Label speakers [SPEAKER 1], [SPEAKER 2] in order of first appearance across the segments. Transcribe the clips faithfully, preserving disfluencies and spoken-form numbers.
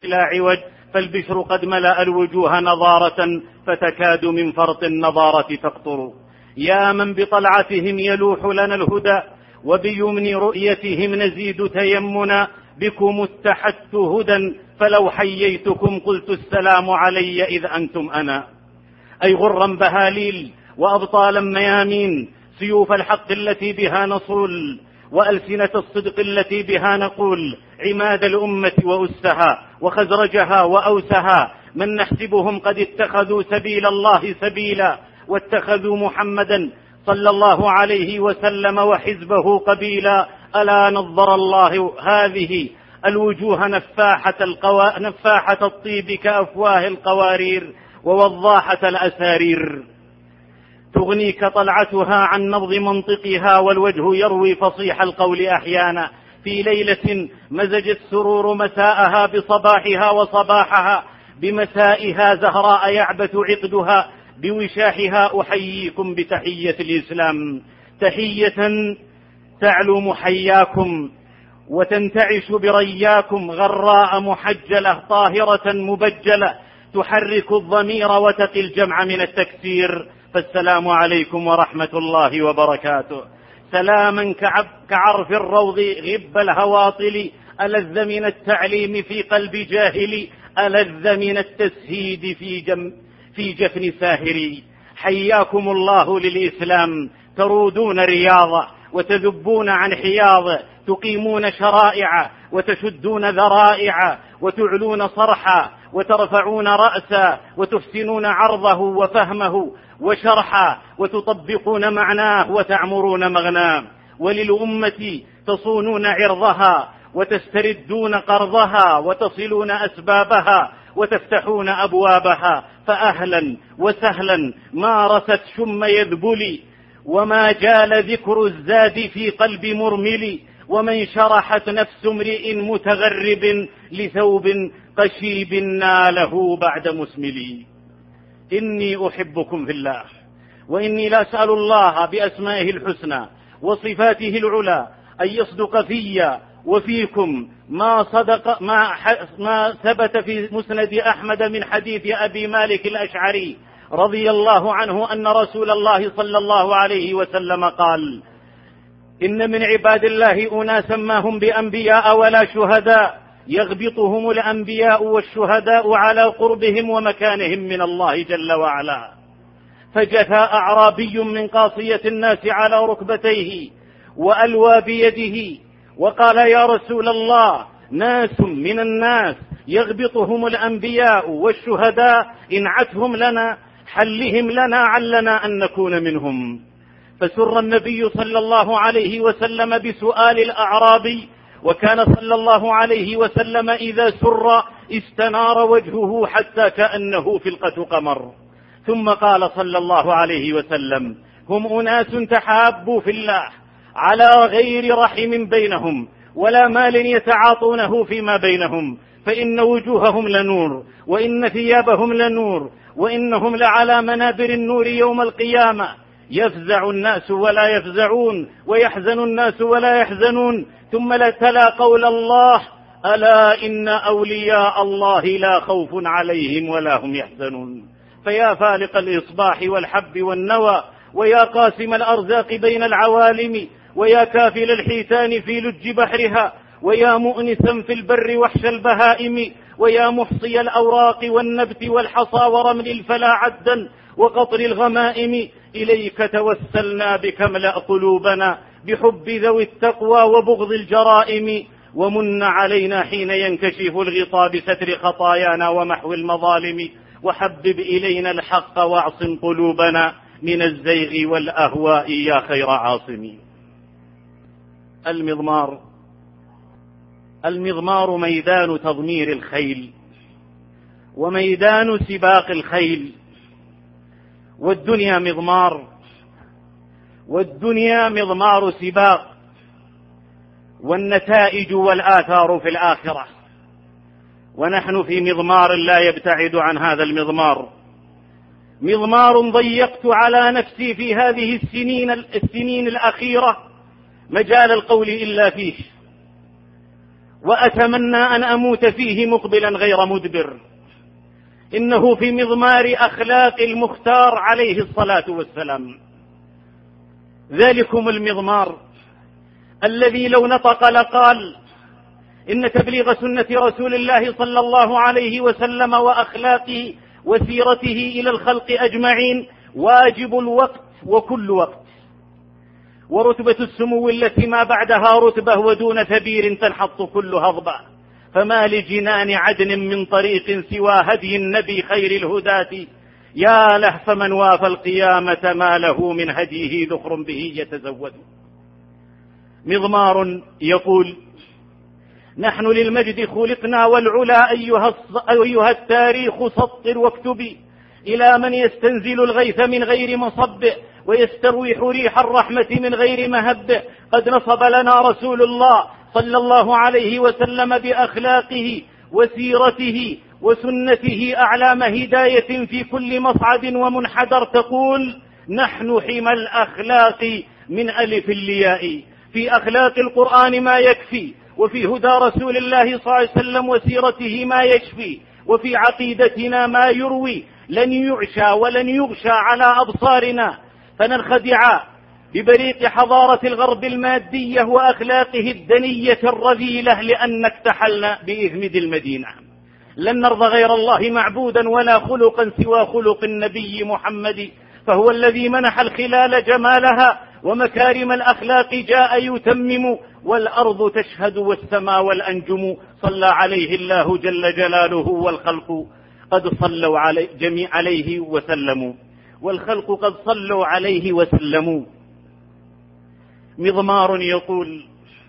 [SPEAKER 1] لا عوج، فالبشر قد ملأ الوجوه نضارة، فتكاد من فرط النضارة تقطر. يا من بطلعتهم يلوح لنا الهدى، وبيمن رؤيتهم نزيد تيمنا، بكم اتحدت هدى، فلو حييتكم قلت السلام علي إذ أنتم أنا. أي غرا بهاليل وأبطالا ميامين، سيوف الحق التي بها نصول، وألسنة الصدق التي بها نقول، عماد الأمة وأسها وخزرجها وأوسها، من نحسبهم قد اتخذوا سبيل الله سبيلا، واتخذوا محمدا صلى الله عليه وسلم وحزبه قبيلا. ألا نظر الله هذه الوجوه نفاحة, القوا... نفاحة الطيب كأفواه القوارير، ووضاحة الأسارير، تغنيك طلعتها عن نبض منطقها، والوجه يروي فصيح القول أحيانا، في ليلة مزج السرور مساءها بصباحها، وصباحها بمسائها، زهراء يعبث عقدها بوشاحها. أحييكم بتحية الإسلام، تحية تعلو محياكم وتنتعش برياكم، غراء محجلة طاهرة مبجلة، تحرك الضمير وتقي الجمع من التكسير. فالسلام عليكم ورحمة الله وبركاته. سلاما كعرف الروض غب الهواطل، ألذ من التعليم في قلب جاهل، ألذ من التسهيد في, جم في جفن ساهري. حياكم الله للإسلام، ترودون رياضة وتذبون عن حياض، تقيمون شرائع وتشدون ذرائع، وتعلون صرحا وترفعون رأسا، وتحسنون عرضه وفهمه وشرحا، وتطبقون معناه وتعمرون مغناه. وللأمة تصونون عرضها وتستردون قرضها، وتصلون أسبابها وتفتحون أبوابها. فأهلا وسهلا مارست شم يذبلي، وما جال ذكر الزاد في قلب مرمل، ومن شرحت نفس امرئ متغرب لثوب قشيب ناله بعد مسملي. إني أحبكم في الله، وإني لا أسأل الله بأسمائه الحسنى وصفاته العلى أن يصدق في وفيكم ما صدق ما, ما ثبت في مسند أحمد من حديث أبي مالك الأشعري رضي الله عنه أن رسول الله صلى الله عليه وسلم قال: إن من عباد الله أناسا ما هم بأنبياء ولا شهداء، يغبطهم الأنبياء والشهداء على قربهم ومكانهم من الله جل وعلا. فجثى أعرابي من قاصية الناس على ركبتيه وألوى بيده وقال: يا رسول الله، ناس من الناس يغبطهم الأنبياء والشهداء، انعتهم لنا، حلهم لنا علنا أن نكون منهم. فسر النبي صلى الله عليه وسلم بسؤال الأعرابي، وكان صلى الله عليه وسلم إذا سر استنار وجهه حتى كأنه فلقة قمر. ثم قال صلى الله عليه وسلم: هم أناس تحابوا في الله على غير رحم بينهم ولا مال يتعاطونه فيما بينهم، فإن وجوههم لنور، وإن ثيابهم لنور، وإنهم لعلى منابر النور يوم القيامة. يفزع الناس ولا يفزعون، ويحزن الناس ولا يحزنون. ثم لتلا قول الله: ألا إن أولياء الله لا خوف عليهم ولا هم يحزنون. فيا فالق الإصباح والحب والنوى، ويا قاسم الأرزاق بين العوالم، ويا كافل الحيتان في لج بحرها، ويا مؤنسا في البر وحش البهائم، ويا محصي الأوراق والنبت والحصى ورمل الفلا عدا وقطر الغمائم، إليك توسلنا بك املأ قلوبنا بحب ذوي التقوى وبغض الجرائم، ومن علينا حين ينكشف الغطاء بستر خطايانا ومحو المظالم، وحبب إلينا الحق واعصم قلوبنا من الزيغ والأهواء يا خير عاصم. المضمار المضمار ميدان تضمير الخيل وميدان سباق الخيل، والدنيا مضمار، والدنيا مضمار سباق، والنتائج والآثار في الآخرة، ونحن في مضمار لا يبتعد عن هذا المضمار. مضمار ضيقت على نفسي في هذه السنين, السنين الأخيرة مجال القول إلا فيه، وأتمنى أن أموت فيه مقبلا غير مدبر. إنه في مضمار أخلاق المختار عليه الصلاة والسلام. ذلكم المضمار الذي لو نطق لقال إن تبليغ سنة رسول الله صلى الله عليه وسلم وأخلاقه وسيرته إلى الخلق أجمعين واجب الوقت وكل وقت، ورتبة السمو التي ما بعدها رتبة ودون ثبير تنحط كل هضبة، فما لجنان عدن من طريق سوى هدي النبي خير الهداة، يا له فمن وافى القيامة ما له من هديه ذخر به يتزود. مضمار يقول: نحن للمجد خلقنا والعلا أيها, أيها التاريخ سطر واكتبي، إلى من يستنزل الغيث من غير مصب ويستروح ريح الرحمة من غير مهب. قد نصب لنا رسول الله صلى الله عليه وسلم بأخلاقه وسيرته وسنته أعلام هداية في كل مصعد ومنحدر، تقول: نحن حمى الأخلاق من ألف الياء. في أخلاق القرآن ما يكفي، وفي هدى رسول الله صلى الله عليه وسلم وسيرته ما يشفي، وفي عقيدتنا ما يروي. لن يعشى ولن يغشى على أبصارنا فننخدع ببريق حضارة الغرب المادية وأخلاقه الدنية الرذيلة لأن اكتحلنا بإهمد المدينة. لن نرضى غير الله معبودا ولا خلقا سوى خلق النبي محمد، فهو الذي منح الخلال جمالها ومكارم الأخلاق جاء يتمم، والأرض تشهد والسماء والأنجم. صلى عليه الله جل جلاله والخلق قد صلوا عليه, جميع عليه وسلموا والخلق قد صلوا عليه وسلموا. مضمار يقول: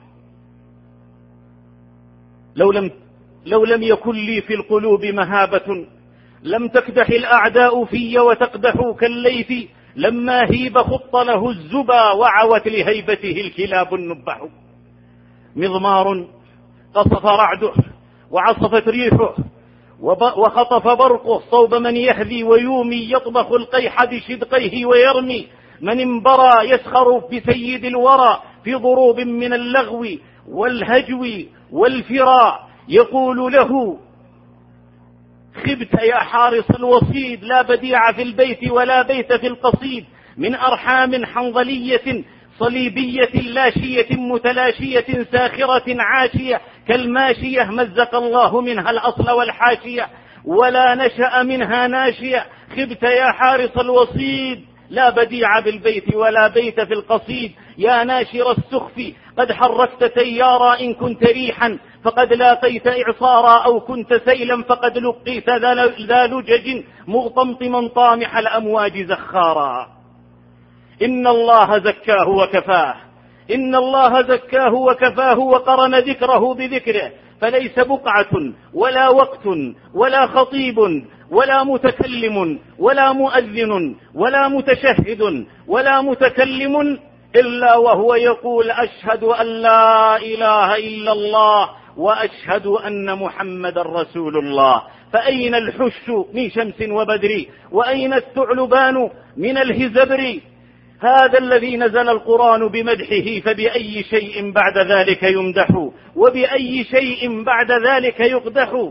[SPEAKER 1] لو لم, لو لم يكن لي في القلوب مهابة لم تكدح الأعداء في وتقدحوا كالليث، لما هيب خط له الزبا وعوت لهيبته الكلاب النبح. مضمار قصف رعده وعصفت ريحه وخطف برقه صوب من يهذي ويومي، يطبخ القيح بشدقيه ويرمي من انبرى، يسخر بسيد الورى في ضروب من اللغو والهجو والفراء، يقول له: خبت يا حارس الوصيد، لا بديع في البيت ولا بيت في القصيد، من أرحام حنظلية صليبية لاشية متلاشية ساخرة عاشية كالماشية، مزق الله منها الأصل والحاشية ولا نشأ منها ناشية. خبت يا حارس الوصيد، لا بديع بالبيت ولا بيت في القصيد، يا ناشر السخف قد حركت تيارا، إن كنت ريحا فقد لاقيت إعصارا، أو كنت سيلا فقد لقيت ذا لجج مغطمطما طامح الأمواج زخارا. إن الله زكاه وكفاه، إن الله زكاه وكفاه، وقرن ذكره بذكره، فليس بقعة ولا وقت ولا خطيب ولا متكلم ولا مؤذن ولا متشهد ولا متكلم إلا وهو يقول: أشهد أن لا إله إلا الله وأشهد أن محمد رسول الله. فأين الحش من شمس وبدر، وأين الثعلبان من الهزبر؟ هذا الذي نزل القرآن بمدحه، فبأي شيء بعد ذلك يمدح، وبأي شيء بعد ذلك يقدح.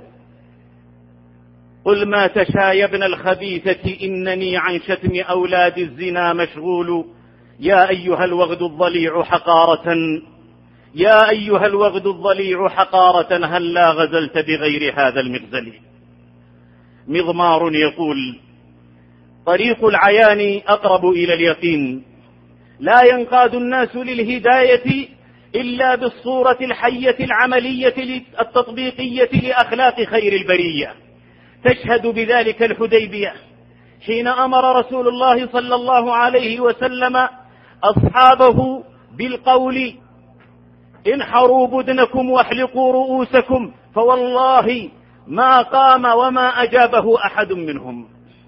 [SPEAKER 1] قل ما تشاء يا ابن الخبيثة، إنني عن شتم أولاد الزنا مشغول، يا أيها الوغد الضليع حقارة، يا أيها الوغد الضليع حقارة، هل لا غزلت بغير هذا المغزل. مضمار يقول: طريق العيان أقرب إلى اليقين، لا ينقاد الناس للهداية إلا بالصورة الحية العملية التطبيقية لأخلاق خير البرية. تشهد بذلك الحديبية حين أمر رسول الله صلى الله عليه وسلم أصحابه بالقول: انحروا بدنكم واحلقوا رؤوسكم، فوالله ما قام وما أجابه أحد منهم.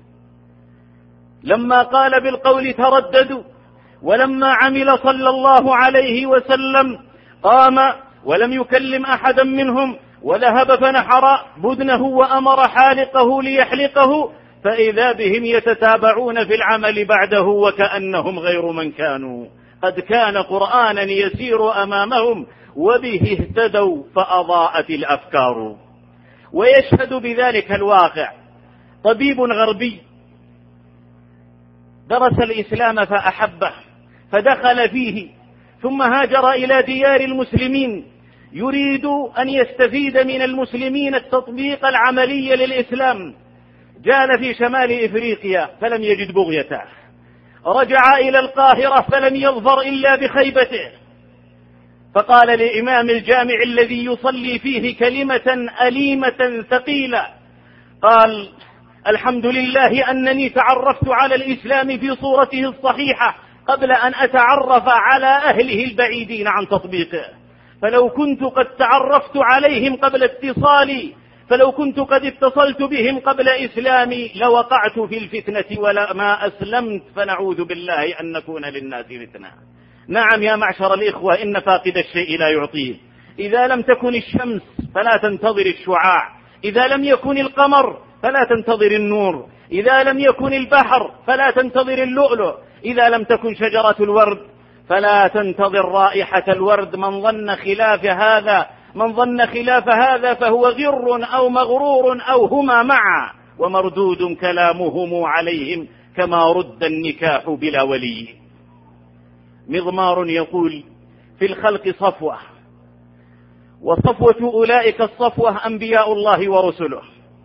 [SPEAKER 1] لما قال بالقول ترددوا، ولما عمل صلى الله عليه وسلم قام ولم يكلم أحدا منهم، وذهب فنحر بدنه وأمر حالقه ليحلقه، فإذا بهم يتتابعون في العمل بعده وكأنهم غير من كانوا. قد كان قرآنا يسير أمامهم وبه اهتدوا فأضاءت الأفكار. ويشهد بذلك الواقع طبيب غربي درس الإسلام فأحبه فدخل فيه، ثم هاجر إلى ديار المسلمين يريد أن يستفيد من المسلمين التطبيق العملي للإسلام. جال في شمال إفريقيا فلم يجد بغيته، رجع إلى القاهرة فلم يظفر إلا بخيبته، فقال لإمام الجامع الذي يصلي فيه كلمة أليمة ثقيلة، قال: الحمد لله أنني تعرفت على الإسلام في صورته الصحيحة قبل أن أتعرف على أهله البعيدين عن تطبيقه، فلو كنت قد تعرفت عليهم قبل اتصالي فلو كنت قد اتصلت بهم قبل إسلامي لوقعت في الفتنة ولا ما أسلمت، فنعوذ بالله أن نكون للناس فتنة. نعم يا معشر الإخوة، إن فاقد الشيء لا يعطيه. إذا لم تكن الشمس فلا تنتظر الشعاع، إذا لم يكن القمر فلا تنتظر النور، إذا لم يكن البحر فلا تنتظر اللؤلؤ، إذا لم تكن شجرة الورد فلا تنتظر رائحة الورد. من ظن خلاف هذا من ظن خلاف هذا فهو غر أو مغرور أو هما معا، ومردود كلامهم عليهم كما رد النكاح بلا ولي. مضمار يقول: في الخلق صفوة، وصفوة أولئك الصفوة أنبياء الله ورسله،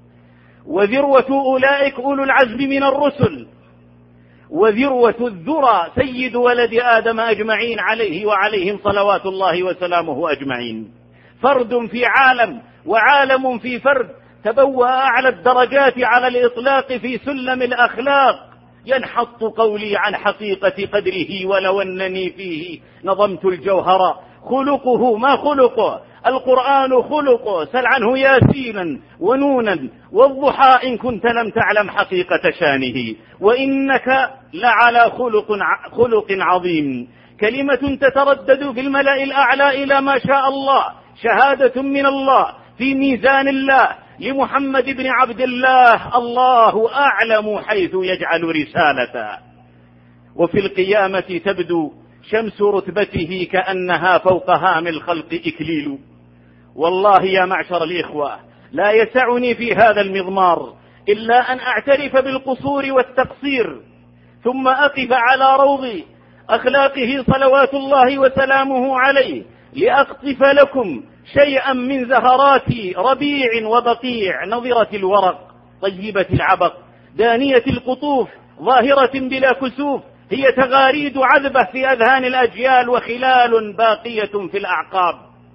[SPEAKER 1] وذروة أولئك أولو العزم من الرسل، وذروة الذرى سيد ولد آدم أجمعين عليه وعليهم صلوات الله وسلامه أجمعين. فرد في عالم وعالم في فرد، تبوأ أعلى الدرجات على الإطلاق في سلم الأخلاق. ينحط قولي عن حقيقة قدره ولو أنني فيه نظمت الجوهر. خلقه ما خلقه، القرآن خلقه، سل عنه ياسينا ونونا والضحى إن كنت لم تعلم حقيقة شانه، وإنك لعلى خلق, خلق عظيم. كلمة تتردد في الملأ الأعلى إلى ما شاء الله، شهادة من الله في ميزان الله لمحمد بن عبد الله، الله أعلم حيث يجعل رسالته. وفي القيامة تبدو شمس رتبته كأنها فوق هام الخلق إكليل. والله يا معشر الإخوة، لا يسعني في هذا المضمار إلا أن أعترف بالقصور والتقصير، ثم أقف على روض أخلاقه صلوات الله وسلامه عليه لأقطف لكم شيئا من زهرات ربيع وبقيع، نضرة الورق طيبة العبق دانية القطوف ظاهرة بلا كسوف، هي تغاريد عذبة في أذهان الأجيال وخلال باقية في الأعقاب.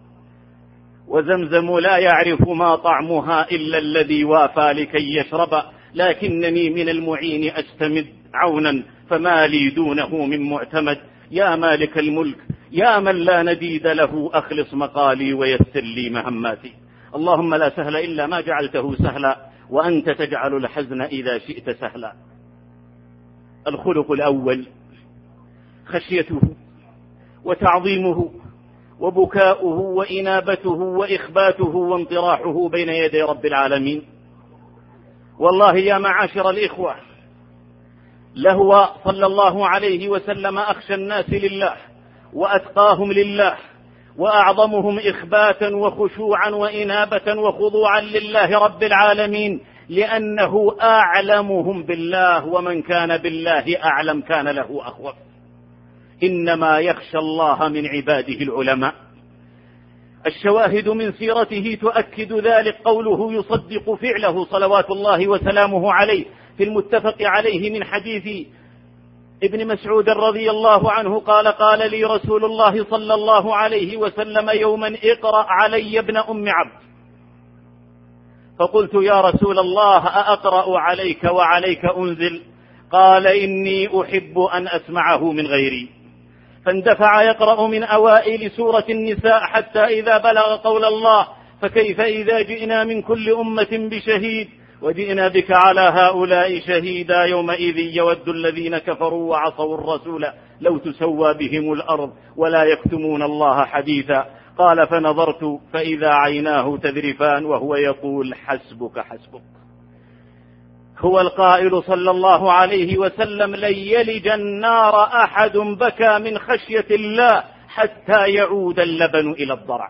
[SPEAKER 1] وزمزم لا يعرف ما طعمها إلا الذي وافى لكي يشرب، لكنني من المعين أستمد عونا فما لي دونه من معتمد. يا مالك الملك، يا من لا نديد له، أخلص مقالي ويسر لي مهماتي. اللهم لا سهل إلا ما جعلته سهلا، وأنت تجعل الحزن إذا شئت سهلا. الخلق الأول خشيته وتعظيمه وبكاؤه وإنابته وإخباته وانطراحه بين يدي رب العالمين. والله يا معاشر الإخوة، لهو صلى الله عليه وسلم أخشى الناس لله وأتقاهم لله وأعظمهم إخباتا وخشوعا وإنابة وخضوعا لله رب العالمين، لأنه أعلمهم بالله، ومن كان بالله أعلم كان له أخوف. إنما يخشى الله من عباده العلماء. الشواهد من سيرته تؤكد ذلك، قوله يصدق فعله صلوات الله وسلامه عليه في المتفق عليه من حديث ابن مسعود رضي الله عنه قال: قال لي رسول الله صلى الله عليه وسلم يوما: اقرأ علي ابن أم عبد. فقلت: يا رسول الله، أأقرأ عليك وعليك أنزل؟ قال: إني أحب أن أسمعه من غيري. فاندفع يقرأ من أوائل سورة النساء حتى إذا بلغ قول الله: فكيف إذا جئنا من كل أمة بشهيد وجئنا بك على هؤلاء شهيدا يومئذ يود الذين كفروا وعصوا الرسول لو تسوى بهم الأرض ولا يكتمون الله حديثا. قال: فنظرت فإذا عيناه تذرفان وهو يقول: حسبك حسبك. هو القائل صلى الله عليه وسلم: لن يلج النار أحد بكى من خشية الله حتى يعود اللبن إلى الضرع.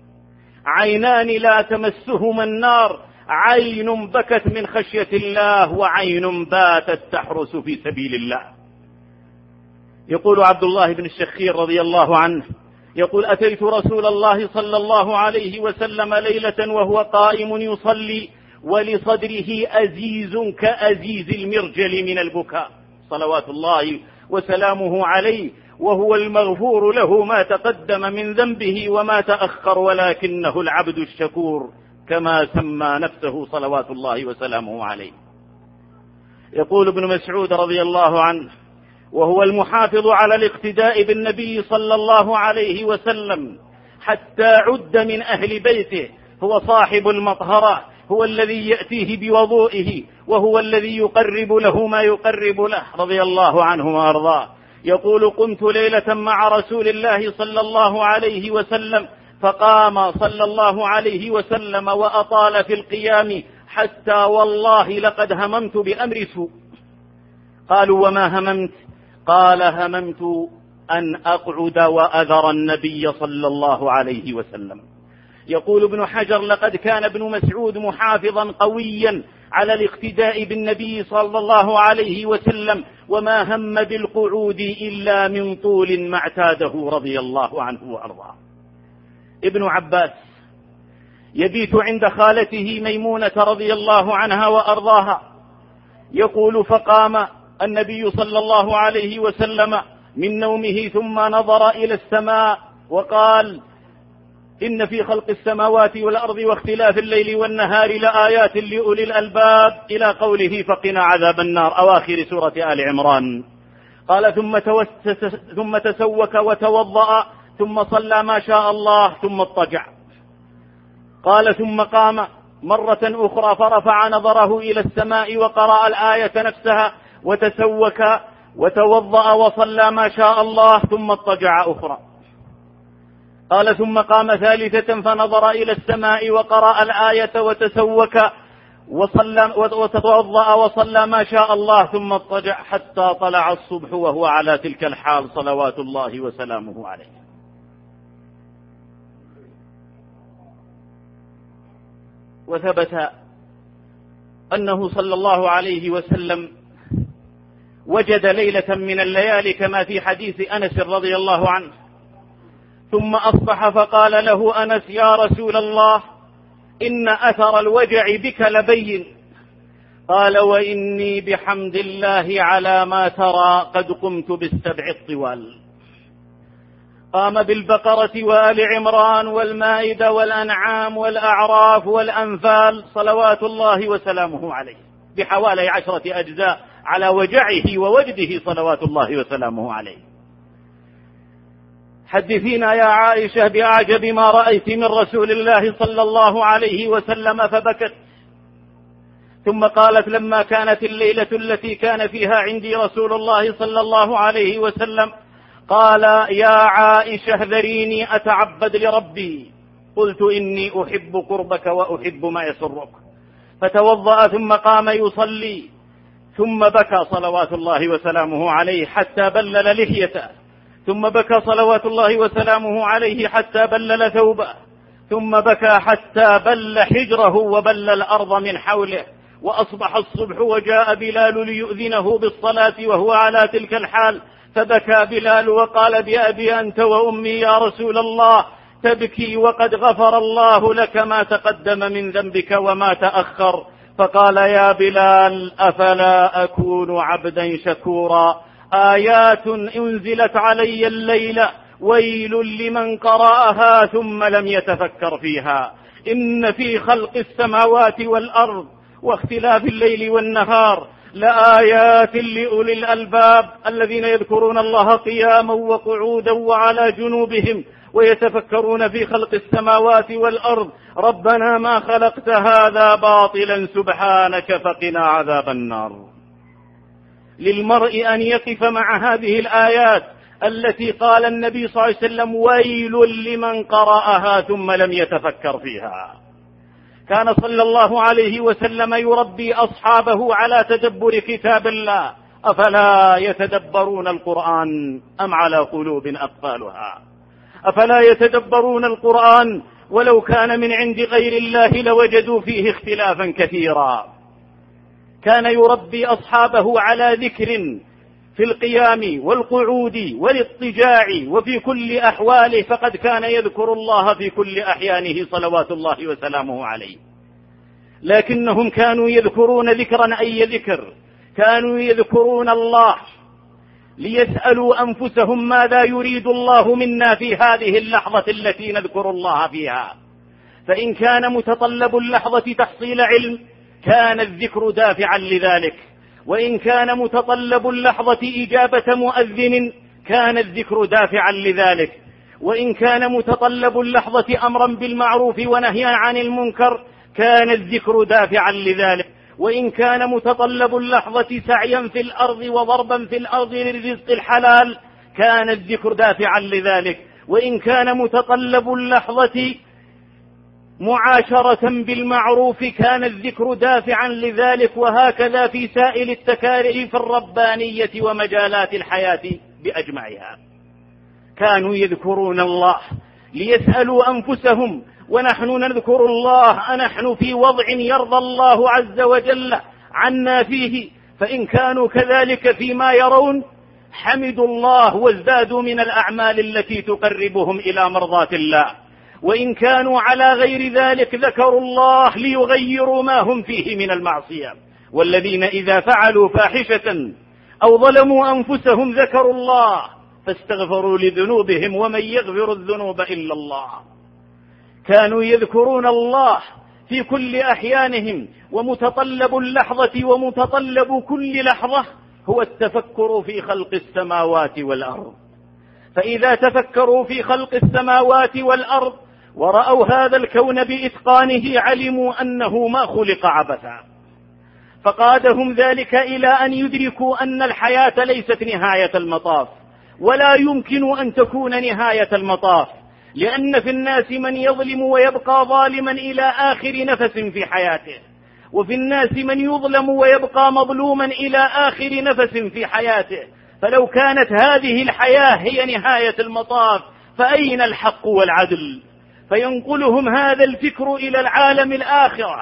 [SPEAKER 1] عينان لا تمسهما النار، عين بكت من خشية الله وعين باتت تحرس في سبيل الله. يقول عبد الله بن الشخير رضي الله عنه، يقول: أتيت رسول الله صلى الله عليه وسلم ليلة وهو قائم يصلي ولصدره أزيز كأزيز المرجل من البكاء صلوات الله وسلامه عليه، وهو المغفور له ما تقدم من ذنبه وما تأخر، ولكنه العبد الشكور كما سمى نفسه صلوات الله وسلامه عليه. يقول ابن مسعود رضي الله عنه: وهو المحافظ على الاقتداء بالنبي صلى الله عليه وسلم حتى عد من أهل بيته، هو صاحب المطهرة، هو الذي يأتيه بوضوئه، وهو الذي يقرب له ما يقرب له رضي الله عنه وأرضاه. يقول: قمت ليلة مع رسول الله صلى الله عليه وسلم فقام صلى الله عليه وسلم وأطال في القيام حتى والله لقد هممت بأمر سوء. قالوا: وما هممت؟ قال: هممت أن أقعد وأذر النبي صلى الله عليه وسلم. يقول ابن حجر: لقد كان ابن مسعود محافظا قويا على الاقتداء بالنبي صلى الله عليه وسلم، وما هم بالقعود إلا من طول ما اعتاده رضي الله عنه وأرضاه. ابن عباس يبيت عند خالته ميمونة رضي الله عنها وأرضاها، يقول: فقام النبي صلى الله عليه وسلم من نومه ثم نظر إلى السماء وقال: إن في خلق السماوات والأرض واختلاف الليل والنهار لآيات لأولي الألباب، إلى قوله: فقنا عذاب النار، أواخر سورة آل عمران. قال: ثم, ثم تسوك وتوضأ ثم صلى ما شاء الله ثم اضطجع. قال: ثم قام مرة أخرى فرفع نظره إلى السماء وقرأ الآية نفسها وتسوك وتوضأ وصلى ما شاء الله ثم اضطجع أخرى. قال: ثم قام ثالثة فنظر إلى السماء وقرأ الآية وتسوك وصلى وتوضأ وصلى ما شاء الله ثم اضطجع حتى طلع الصبح وهو على تلك الحال صلوات الله وسلامه عليه. وثبت أنه صلى الله عليه وسلم وجد ليلة من الليالي كما في حديث أنس رضي الله عنه، ثم أصبح فقال له أنس: يا رسول الله، إن أثر الوجع بك لبين. قال: وإني بحمد الله على ما ترى قد قمت بالسبع الطوال. قام بالبقرة وآل عمران والمائدة والأنعام والأعراف والأنفال صلوات الله وسلامه عليه بحوالي عشرة أجزاء على وجعه ووجده صلوات الله وسلامه عليه. حدثينا يا عائشة بأعجب ما رأيت من رسول الله صلى الله عليه وسلم، فبكت. ثم قالت: لما كانت الليلة التي كان فيها عندي رسول الله صلى الله عليه وسلم قال: يا عائشة ذريني أتعبد لربي. قلت: إني أحب قربك وأحب ما يسرك. فتوضأ ثم قام يصلي، ثم بكى صلوات الله وسلامه عليه حتى بلل لحيته، ثم بكى صلوات الله وسلامه عليه حتى بلل ثوبه، ثم بكى حتى بل حجره وبل الأرض من حوله. وأصبح الصبح وجاء بلال ليؤذنه بالصلاة وهو على تلك الحال، فبكى بلال وقال: بأبي أنت وأمي يا رسول الله، تبكي وقد غفر الله لك ما تقدم من ذنبك وما تأخر. فقال: يا بلال، أفلا أكون عبدا شكورا؟ آيات أنزلت علي الليلة ويل لمن قرأها ثم لم يتفكر فيها. إن في خلق السماوات والأرض واختلاف الليل والنهار لآيات لأولي الألباب الذين يذكرون الله قياما وقعودا وعلى جنوبهم ويتفكرون في خلق السماوات والأرض ربنا ما خلقت هذا باطلا سبحانك فقنا عذاب النار. للمرء أن يقف مع هذه الآيات التي قال النبي صلى الله عليه وسلم: ويل لمن قرأها ثم لم يتفكر فيها. كان صلى الله عليه وسلم يربي أصحابه على تدبر كتاب الله. أفلا يتدبرون القرآن أم على قلوب أقفالها؟ أفلا يتدبرون القرآن ولو كان من عند غير الله لوجدوا فيه اختلافا كثيرا. كان يربي أصحابه على ذكر في القيام والقعود والاضطجاع وفي كل أحواله، فقد كان يذكر الله في كل أحيانه صلوات الله وسلامه عليه. لكنهم كانوا يذكرون ذكرا أي ذكر، كانوا يذكرون الله ليسألوا أنفسهم ماذا يريد الله منا في هذه اللحظة التي نذكر الله فيها. فإن كان متطلب اللحظة تحصيل علم كان الذكر دافعا لذلك، وإن كان متطلب اللحظة إجابة مؤذن كان الذكر دافعا لذلك، وإن كان متطلب اللحظة أمرا بالمعروف ونهيا عن المنكر كان الذكر دافعا لذلك، وإن كان متطلب اللحظة سعيا في الأرض وضربا في الأرض للرزق الحلال كان الذكر دافعا لذلك، وإن كان متطلب اللحظة معاشرة بالمعروف كان الذكر دافعا لذلك، وهكذا في سائر التكاليف الربانية ومجالات الحياة بأجمعها. كانوا يذكرون الله ليسألوا أنفسهم، ونحن نذكر الله أنحن في وضع يرضى الله عز وجل عنا فيه؟ فإن كانوا كذلك فيما يرون حمدوا الله وازدادوا من الأعمال التي تقربهم إلى مرضاة الله، وإن كانوا على غير ذلك ذكروا الله ليغيروا ما هم فيه من المعصية. والذين إذا فعلوا فاحشة أو ظلموا أنفسهم ذكروا الله فاستغفروا لذنوبهم ومن يغفر الذنوب إلا الله. كانوا يذكرون الله في كل أحيانهم، ومتطلب اللحظة ومتطلب كل لحظة هو التفكر في خلق السماوات والأرض. فإذا تفكروا في خلق السماوات والأرض ورأوا هذا الكون بإتقانه علموا أنه ما خلق عبثا، فقادهم ذلك إلى أن يدركوا أن الحياة ليست نهاية المطاف، ولا يمكن أن تكون نهاية المطاف، لأن في الناس من يظلم ويبقى ظالما إلى آخر نفس في حياته، وفي الناس من يظلم ويبقى مظلوما إلى آخر نفس في حياته. فلو كانت هذه الحياة هي نهاية المطاف فأين الحق والعدل؟ فينقلهم هذا الفكر إلى العالم الآخرة،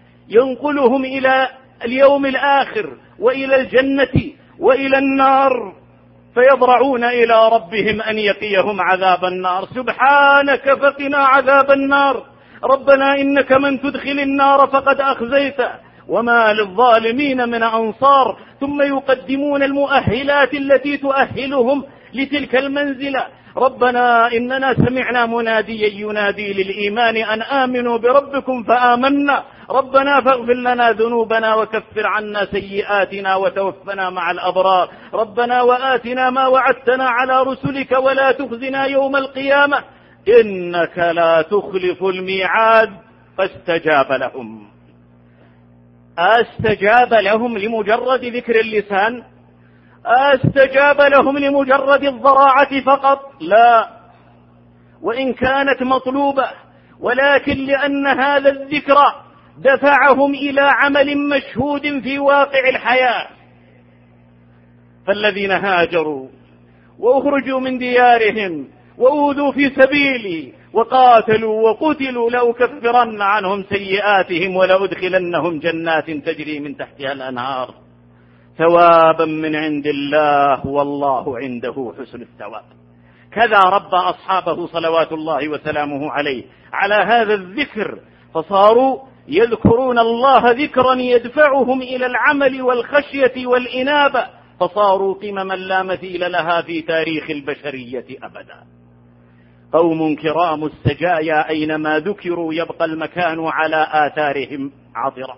[SPEAKER 1] ينقلهم إلى اليوم الآخر وإلى الجنة وإلى النار، فيضرعون إلى ربهم أن يقيهم عذاب النار. سبحانك فقنا عذاب النار، ربنا إنك من تدخل النار فقد أخزيته وما للظالمين من أنصار. ثم يقدمون المؤهلات التي تؤهلهم لتلك المنزلة. ربنا إننا سمعنا مناديا ينادي للإيمان أن آمنوا بربكم فآمنا، ربنا فاغفر لنا ذنوبنا وكفر عنا سيئاتنا وتوفنا مع الأبرار، ربنا وآتنا ما وعدتنا على رسلك ولا تخزنا يوم القيامة إنك لا تخلف الميعاد. فاستجاب لهم. أستجاب لهم لمجرد ذكر اللسان؟ أستجاب لهم لمجرد الضراعة فقط؟ لا، وإن كانت مطلوبة، ولكن لأن هذا الذكر دفعهم إلى عمل مشهود في واقع الحياة. فالذين هاجروا وأخرجوا من ديارهم وأوذوا في سبيلي وقاتلوا وقتلوا لأكفرن عنهم سيئاتهم ولأدخلنهم جنات تجري من تحتها الأنهار ثوابا من عند الله والله عنده حسن الثواب. كذا ربى أصحابه صلوات الله وسلامه عليه على هذا الذكر، فصاروا يذكرون الله ذكرا يدفعهم إلى العمل والخشية والإنابة، فصاروا قمما لا مثيل لها في تاريخ البشرية أبدا. قوم كرام السجايا أينما ذكروا يبقى المكان على آثارهم عطرة.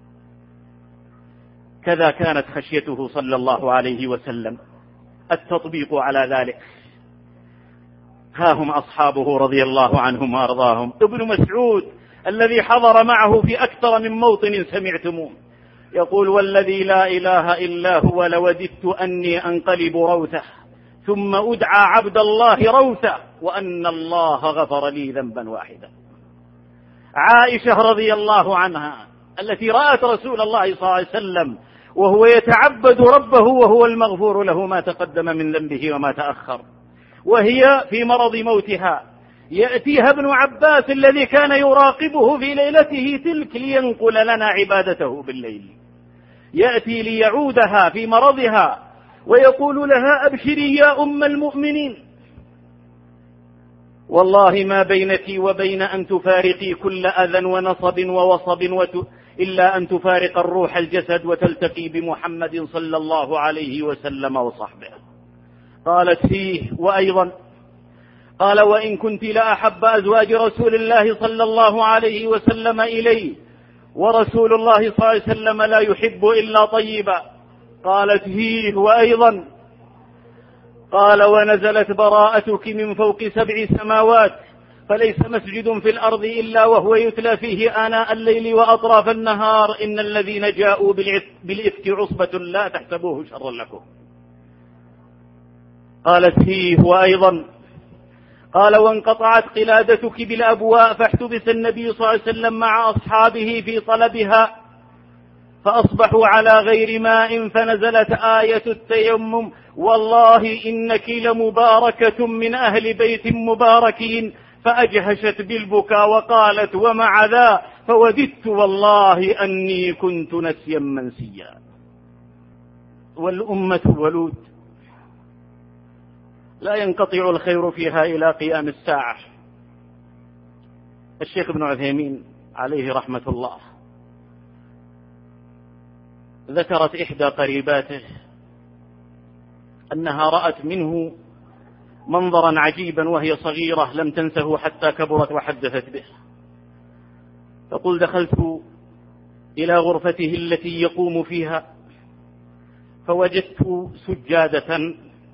[SPEAKER 1] كذا كانت خشيته صلى الله عليه وسلم، التطبيق على ذلك. ها هم أصحابه رضي الله عنهم وأرضاهم. ابن مسعود الذي حضر معه في أكثر من موطن سمعتموه يقول: والذي لا إله إلا هو لوددت أني أنقلب روثه ثم أدعى عبد الله روثه وأن الله غفر لي ذنبا واحدا. عائشة رضي الله عنها التي رأت رسول الله صلى الله عليه وسلم وهو يتعبد ربه وهو المغفور له ما تقدم من ذنبه وما تأخر، وهي في مرض موتها، يأتيها ابن عباس الذي كان يراقبه في ليلته تلك لينقل لنا عبادته بالليل، يأتي ليعودها في مرضها ويقول لها: أبشري يا أم المؤمنين، والله ما بينك وبين أن تفارقي كل أذى ونصب ووصب وت... إلا أن تفارق الروح الجسد وتلتقي بمحمد صلى الله عليه وسلم وصحبه. قالت: فيه وأيضا. قال: وإن كنت لأحب أزواج رسول الله صلى الله عليه وسلم إلي، ورسول الله صلى الله عليه وسلم لا يحب إلا طيبا. قالت: فيه وأيضا. قال: ونزلت براءتك من فوق سبع سماوات، فليس مسجد في الأرض إلا وهو يتلى فيه آناء الليل وأطراف النهار، إن الذين جاءوا بالإفك عصبة لا تحسبوه شرا لكم. قالت: فيه وأيضا. قال: وانقطعت قلادتك بالأبواء، فاحتبس النبي صلى الله عليه وسلم مع أصحابه في طلبها، فأصبحوا على غير ماء، فنزلت آية التيمم: والله إنك لمباركة من أهل بيت مباركين، فأجهشت بالبكاء وقالت: ومع ذا فوددت والله أني كنت نسيا منسيا. والأمة الولود لا ينقطع الخير فيها إلى قيام الساعة. الشيخ ابن عثيمين عليه رحمة الله ذكرت إحدى قريباته أنها رأت منه منظرا عجيبا وهي صغيرة لم تنسه حتى كبرت وحدثت به. تقول: دخلت إلى غرفته التي يقوم فيها، فوجدت سجادة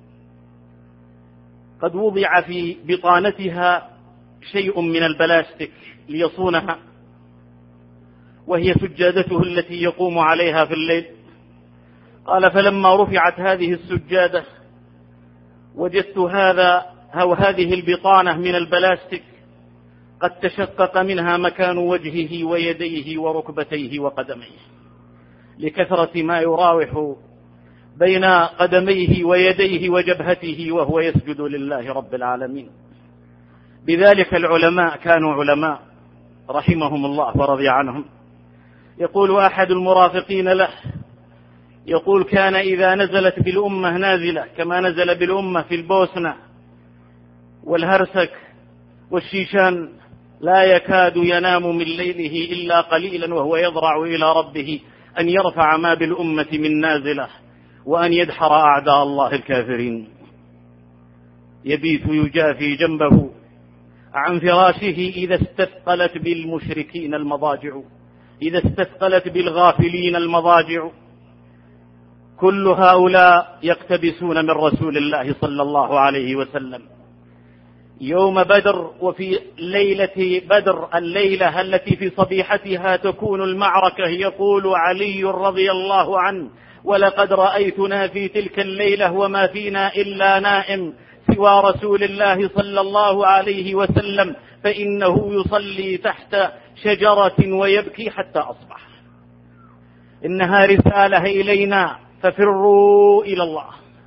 [SPEAKER 1] قد وضع في بطانتها شيء من البلاستيك ليصونها، وهي سجادته التي يقوم عليها في الليل. قال: فلما رفعت هذه السجادة وجدت هذا أو هذه البطانة من البلاستيك قد تشقق منها مكان وجهه ويديه وركبتيه وقدميه، لكثرة ما يراوح بين قدميه ويديه وجبهته وهو يسجد لله رب العالمين. بذلك العلماء كانوا علماء رحمهم الله ورضي عنهم. يقول أحد المرافقين له، يقول: كان إذا نزلت بالأمة نازلة كما نزل بالأمة في البوسنة والهرسك والشيشان، لا يكاد ينام من ليله إلا قليلا وهو يضرع إلى ربه أن يرفع ما بالأمة من نازلة وأن يدحر أعداء الله الكافرين. يبيت يجافي جنبه عن فراشه إذا استثقلت بالمشركين المضاجع، إذا استثقلت بالغافلين المضاجع. كل هؤلاء يقتبسون من رسول الله صلى الله عليه وسلم. يوم بدر وفي ليلة بدر، الليلة التي في صبيحتها تكون المعركة، يقول علي رضي الله عنه: ولقد رأيتنا في تلك الليلة وما فينا إلا نائم سوى رسول الله صلى الله عليه وسلم، فإنه يصلي تحت شجرة ويبكي حتى أصبح. إنها رسالة إلينا، ففروا إلى الله،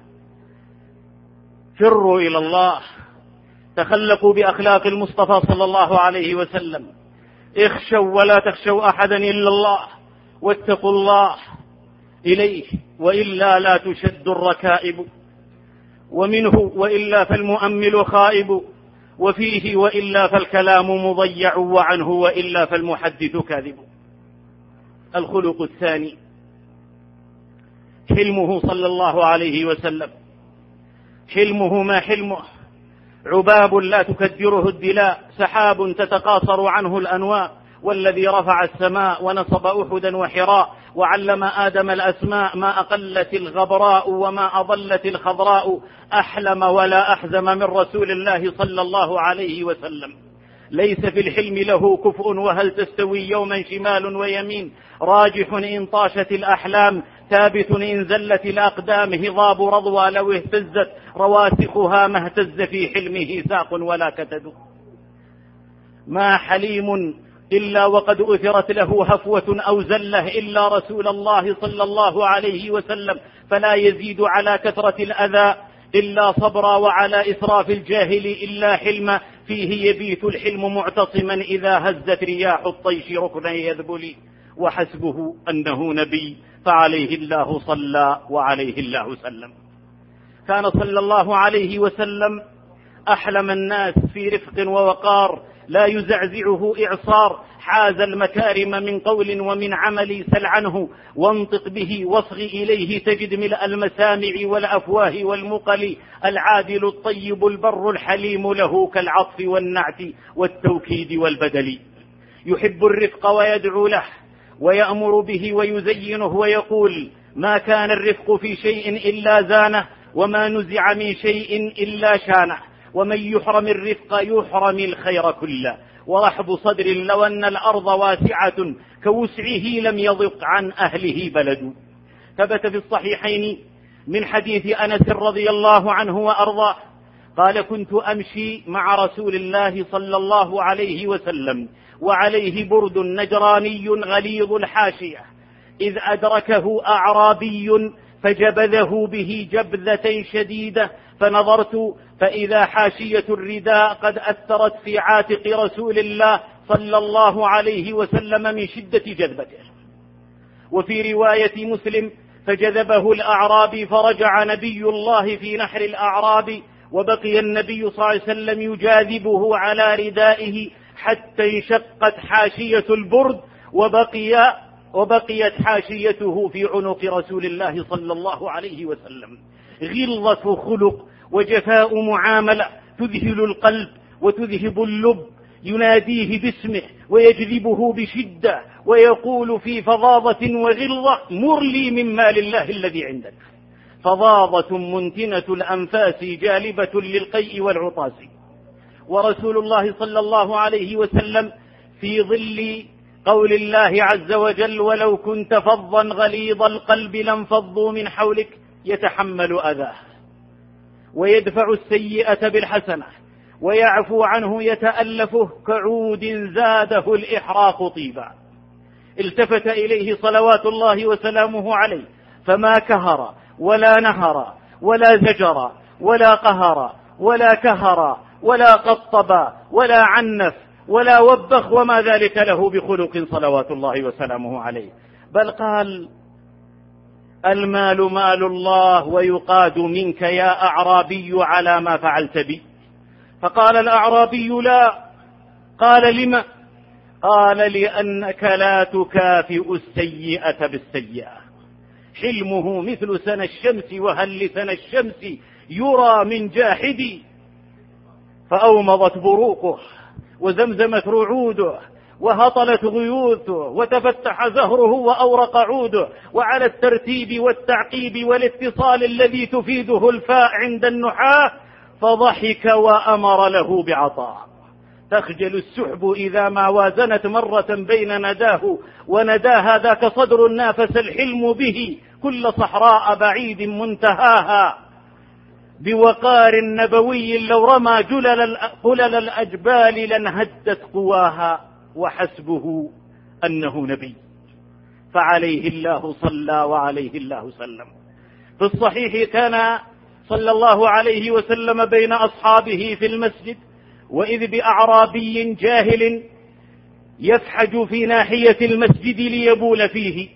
[SPEAKER 1] فروا إلى الله، تخلقوا بأخلاق المصطفى صلى الله عليه وسلم، اخشوا ولا تخشوا أحدا إلا الله، واتقوا الله إليه، وإلا لا تشد الركائب، ومنه وإلا فالمؤمل خائب، وفيه وإلا فالكلام مضيع، وعنه وإلا فالمحدث كاذب. الخلق الثاني حلمه صلى الله عليه وسلم. حلمه ما حلمه، عباب لا تكدره الدلاء، سحاب تتقاصر عنه الأنواء، والذي رفع السماء ونصب أحدا وحراء، وعلم آدم الأسماء، ما أقلت الغبراء وما أضلت الخضراء، أحلم ولا أحزم من رسول الله صلى الله عليه وسلم. ليس في الحلم له كفء، وهل تستوي يوما شمال ويمين، راجح إن طاشت الأحلام، ثابت إن زلت الأقدام، هضاب رضوى لو اهتزت رواسخها، ما اهتز في حلمه ساق ولا كتد. ما حليم إلا وقد أثرت له هفوة أو زلة إلا رسول الله صلى الله عليه وسلم، فلا يزيد على كثرة الأذى إلا صبرا، وعلى إسراف الجاهل إلا حلما، فيه يبيت الحلم معتصما إذا هزت رياح الطيش ركنا يذبلي، وحسبه أنه نبي فعليه الله صلى وعليه الله سلم. كان صلى الله عليه وسلم أحلم الناس في رفق ووقار لا يزعزعه إعصار، حاز المكارم من قول ومن عمل، سل عنه وانطق به واصغ إليه تجد ملء المسامع والأفواه والمقل، العادل الطيب البر الحليم له كالعطف والنعت والتوكيد والبدل، يحب الرفق ويدعو له ويأمر به ويزينه ويقول ما كان الرفق في شيء إلا زانه، وما نزع من شيء إلا شانه، ومن يحرم الرفق يحرم الخير كله، ورحب صدر لو أن الأرض واسعة كوسعه لم يضق عن أهله بلد. ثبت في الصحيحين من حديث أنس رضي الله عنه وأرضاه قال كنت أمشي مع رسول الله صلى الله عليه وسلم وعليه برد نجراني غليظ الحاشية، إذ أدركه أعرابي فجبذه به جبذة شديدة، فنظرت فإذا حاشية الرداء قد أثرت في عاتق رسول الله صلى الله عليه وسلم من شدة جذبته. وفي رواية مسلم فجذبه الأعرابي فرجع نبي الله في نحر الأعراب، وبقي النبي صلى الله عليه وسلم يجاذبه على ردائه حتى انشقت حاشية البرد، وبقي وبقيت حاشيته في عنق رسول الله صلى الله عليه وسلم. غلظة خلق وجفاء معاملة تذهل القلب وتذهب اللب، يناديه باسمه ويجذبه بشدة ويقول في فظاظة وغلظة مر لي من مال الله الذي عندك. فظاظة منتنة الأنفاس جالبة للقيء والعطاس. ورسول الله صلى الله عليه وسلم في ظل قول الله عز وجل ولو كنت فظا غليظ القلب لانفضوا من حولك يتحمل أذاه ويدفع السيئة بالحسنة ويعفو عنه يتألفه كعود زاده الإحراق طيبا. التفت إليه صلوات الله وسلامه عليه فما كهر ولا نهر ولا زجر ولا قهر ولا كهر ولا قطب ولا عنف ولا وبخ، وما ذلك له بخلق صلوات الله وسلامه عليه، بل قال المال مال الله ويقاد منك يا أعرابي على ما فعلت بي. فقال الأعرابي لا. قال لما؟ قال لأنك لا تكافئ السيئة بالسيئة. حلمه مثل سنى الشمس وهل لسنى الشمس يرى من جاحدي، فأومضت بروقه وزمزمت رعوده وهطلت غيوثه وتفتح زهره وأورق عوده، وعلى الترتيب والتعقيب والاتصال الذي تفيده الفاء عند النحاة فضحك وأمر له بعطاء. تخجل السحب إذا ما وازنت مرة بين نداه ونداها، ذاك صدر نافس الحلم به كل صحراء بعيد منتهاها، بوقار نبوي لو رمى جلل قلل الأجبال لانهدت قواها، وحسبه أنه نبي فعليه الله صلى وعليه الله سلم. في الصحيح كان صلى الله عليه وسلم بين أصحابه في المسجد، وإذ بأعرابي جاهل يفحج في ناحية المسجد ليبول فيه،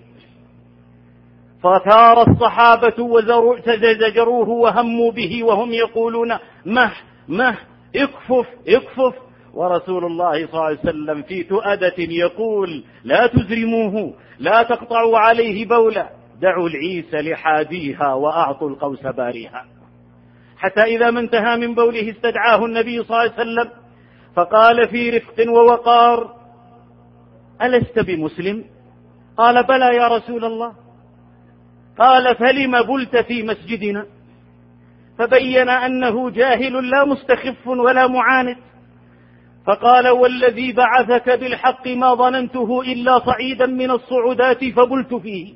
[SPEAKER 1] فثار الصحابة وزجروه وهموا به وهم يقولون مه مه اكفف اكفف، ورسول الله صلى الله عليه وسلم في تؤدة يقول لا تزرموه لا تقطعوا عليه بولا، دعوا العيس لحاديها وأعطوا القوس باريها. حتى إذا ما انتهى من بوله استدعاه النبي صلى الله عليه وسلم فقال في رفق ووقار ألست بمسلم؟ قال بلى يا رسول الله. قال فلم بلت في مسجدنا؟ فبين أنه جاهل لا مستخف ولا معاند، فقال والذي بعثك بالحق ما ظننته إلا صعيدا من الصعودات فبلت فيه.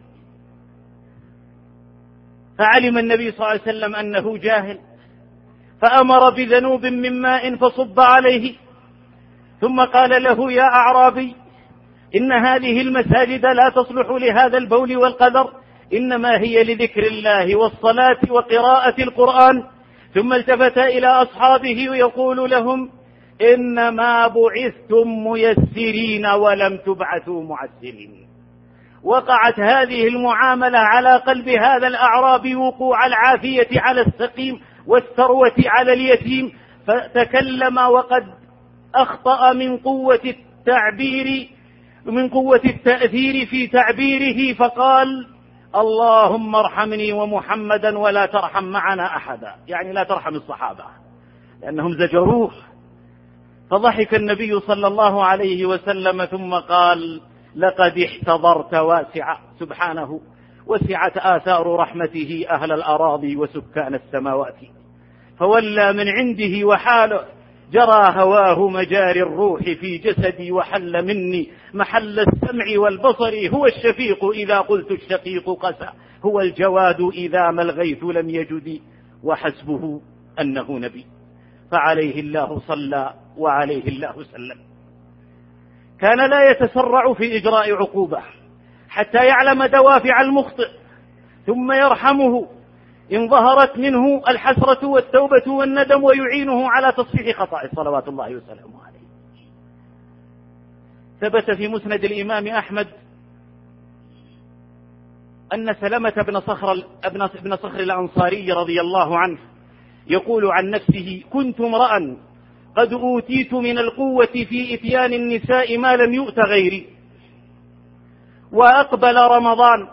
[SPEAKER 1] فعلم النبي صلى الله عليه وسلم أنه جاهل، فأمر بذنوب من ماء فصب عليه، ثم قال له يا أعرابي إن هذه المساجد لا تصلح لهذا البول والقذر، إنما هي لذكر الله والصلاة وقراءة القرآن، ثم التفت إلى أصحابه ويقول لهم: إنما بعثتم ميسرين ولم تبعثوا معسرين. وقعت هذه المعاملة على قلب هذا الأعرابي وقوع العافية على السقيم والثروة على اليتيم، فتكلم وقد أخطأ من قوة التعبير من قوة التأثير في تعبيره، فقال: اللهم ارحمني ومحمدا ولا ترحم معنا أحدا، يعني لا ترحم الصحابة لأنهم زجروه. فضحك النبي صلى الله عليه وسلم ثم قال: لقد احتضرت واسعة، سبحانه، وسعت آثار رحمته أهل الأراضي وسكان السماوات، فولى من عنده وحاله جرى هواه مجاري الروح في جسدي، وحل مني محل السمع والبصر، هو الشفيق إذا قلت الشقيق قسى، هو الجواد إذا ما الغيث لم يجد، وحسبه أنه نبي، فعليه الله صلى وعليه الله سلم. كان لا يتسرع في إجراء عقوبة حتى يعلم دوافع المخطئ ثم يرحمه إن ظهرت منه الحسرة والتوبة والندم، ويعينه على تصحيح خطأه صلوات الله وسلامه عليه. ثبت في مسند الإمام أحمد أن سلمة بن صخر ابن صخر الأنصاري رضي الله عنه يقول عن نفسه: كنت امرأ قد أوتيت من القوة في إتيان النساء ما لم يؤت غيري، وأقبل رمضان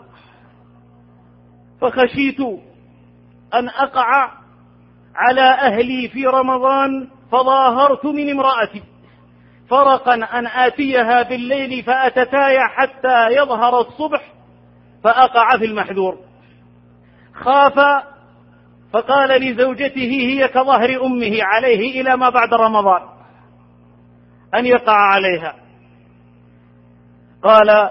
[SPEAKER 1] فخشيت أن أقع على أهلي في رمضان، فظاهرت من امرأتي فرقا أن آتيها بالليل فأتتايا حتى يظهر الصبح فأقع في المحذور. خاف فقال لزوجته: هي كظهر أمه عليه إلى ما بعد رمضان أن يقع عليها. قال: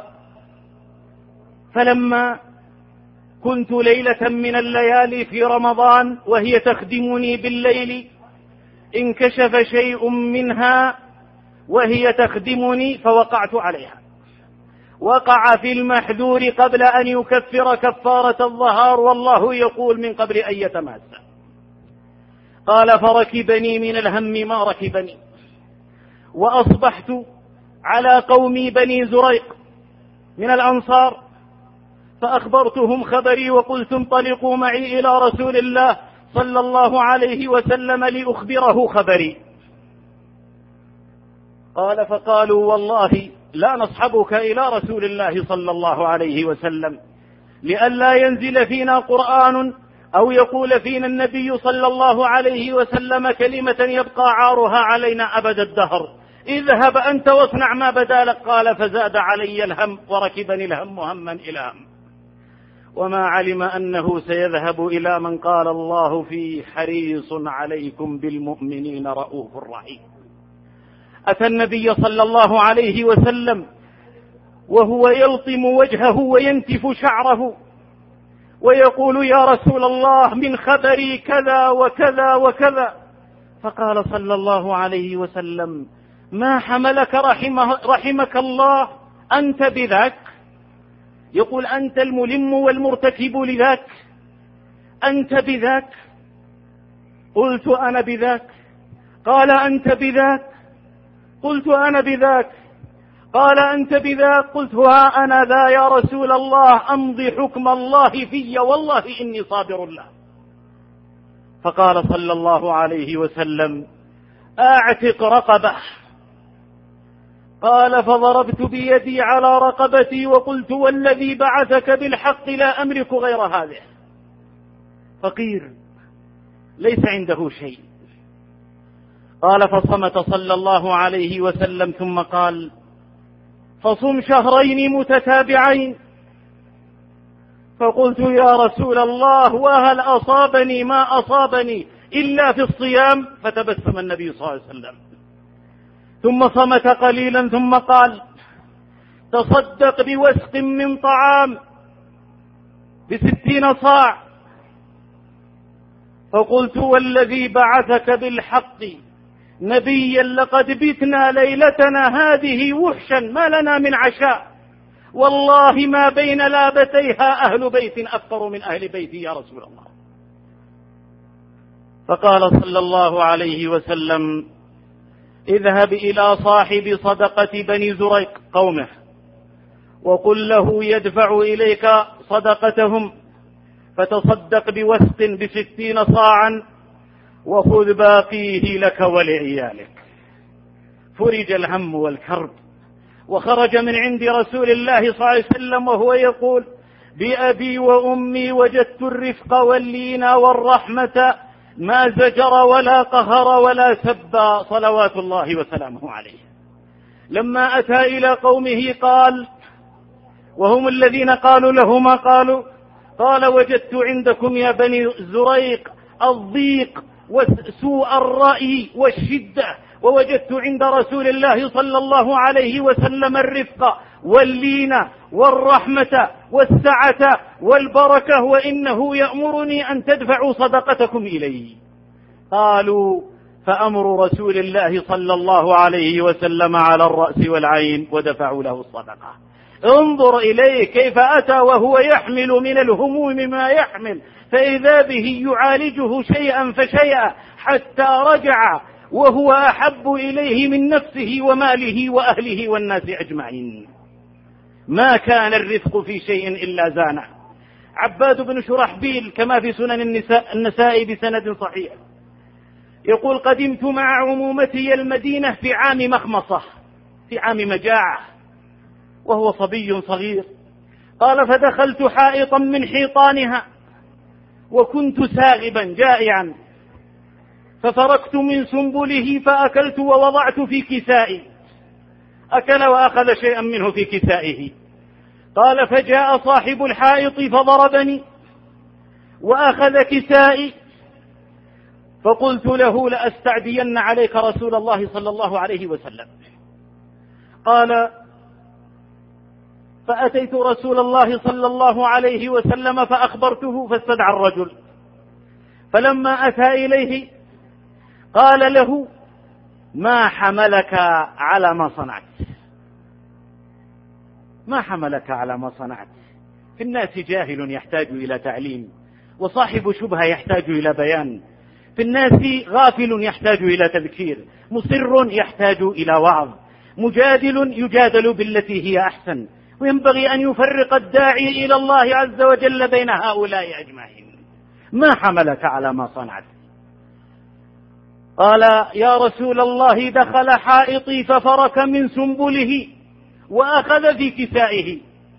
[SPEAKER 1] فلما كنت ليلة من الليالي في رمضان وهي تخدمني بالليل انكشف شيء منها وهي تخدمني فوقعت عليها، وقع في المحذور قبل أن يكفر كفارة الظهار، والله يقول من قبل أن يتماس. قال: فركبني من الهم ما ركبني، وأصبحت على قومي بني زريق من الأنصار فأخبرتهم خبري وقلت: انطلقوا معي إلى رسول الله صلى الله عليه وسلم لأخبره خبري. قال: فقالوا: والله لا نصحبك إلى رسول الله صلى الله عليه وسلم لئلا ينزل فينا قرآن أو يقول فينا النبي صلى الله عليه وسلم كلمة يبقى عارها علينا أبد الدهر، اذهب أنت واصنع ما بدا لك. قال: فزاد علي الهم وركبني الهم هما إلى هم، وما علم أنه سيذهب إلى من قال الله فيه: حريص عليكم بالمؤمنين رؤوف رحيم. أتى النبي صلى الله عليه وسلم وهو يلطم وجهه وينتف شعره ويقول: يا رسول الله، من خبري كذا وكذا وكذا. فقال صلى الله عليه وسلم: ما حملك رحمه رحمك الله أنت بذاك؟ يقول: أنت الملم والمرتكب لذاك، أنت بذاك. قلت: أنا بذاك. قال: أنت بذاك. قلت: أنا بذاك. قال: أنت بذاك. قلت: ها أنا ذا يا رسول الله، أمضي حكم الله في، والله إني صابر له. فقال صلى الله عليه وسلم: أعتق رقبة. قال: فضربت بيدي على رقبتي وقلت: والذي بعثك بالحق لا أملك غير هذه. فقير ليس عنده شيء. قال: فصمت صلى الله عليه وسلم ثم قال: فصم شهرين متتابعين. فقلت: يا رسول الله، وهل أصابني ما أصابني إلا في الصيام؟ فتبسم النبي صلى الله عليه وسلم ثم صمت قليلا ثم قال: تصدق بوسق من طعام بستين صاع. فقلت: والذي بعثك بالحق نبيا لقد بتنا ليلتنا هذه وحشا ما لنا من عشاء، والله ما بين لابتيها أهل بيت أفقر من أهل بيتي يا رسول الله. فقال صلى الله عليه وسلم: اذهب إلى صاحب صدقة بني زريق قومه وقل له يدفع إليك صدقتهم، فتصدق بوسط بستين صاعا وخذ باقيه لك ولعيالك. فرج الهم والكرب، وخرج من عند رسول الله صلى الله عليه وسلم وهو يقول: بأبي وأمي وجدت الرفق واللين والرحمة، ما زجر ولا قهر ولا سب، صلوات الله وسلامه عليه. لما أتى إلى قومه قال، وهم الذين قالوا له ما قالوا، قال: وجدت عندكم يا بني زريق الضيق وسوء الرأي والشدة، ووجدت عند رسول الله صلى الله عليه وسلم الرفق واللين والرحمة والسعة والبركة، وإنه يأمرني أن تدفعوا صدقتكم إليه. قالوا: فأمر رسول الله صلى الله عليه وسلم على الرأس والعين، ودفعوا له الصدقة. انظر إليه كيف أتى وهو يحمل من الهموم ما يحمل، فإذا به يعالجه شيئا فشيئا حتى رجع وهو أحب إليه من نفسه وماله وأهله والناس أجمعين. ما كان الرفق في شيء إلا زانه. عباد بن شرحبيل كما في سنن النساء النسائي بسند صحيح يقول: قدمت مع عمومتي المدينة في عام مخمصة، في عام مجاعة، وهو صبي صغير. قال: فدخلت حائطا من حيطانها وكنت ساغبا جائعا، ففرقت من سنبله فأكلت ووضعت في كسائي. أكل وأخذ شيئا منه في كسائه. قال: فجاء صاحب الحائط فضربني وأخذ كسائي، فقلت له: لأستعدين عليك رسول الله صلى الله عليه وسلم. قال: فأتيت رسول الله صلى الله عليه وسلم فأخبرته، فاستدعى الرجل، فلما أتى إليه قال له: ما حملك على ما صنعت؟ ما حملك على ما صنعت؟ في الناس جاهل يحتاج إلى تعليم، وصاحب شبهة يحتاج إلى بيان، في الناس غافل يحتاج إلى تذكير، مصر يحتاج إلى وعظ، مجادل يجادل بالتي هي أحسن، وينبغي أن يفرق الداعي إلى الله عز وجل بين هؤلاء أجمعين. ما حملك على ما صنعت؟ قال: يا رسول الله، دخل حائطي ففرك من سنبله وأخذ في كسائه.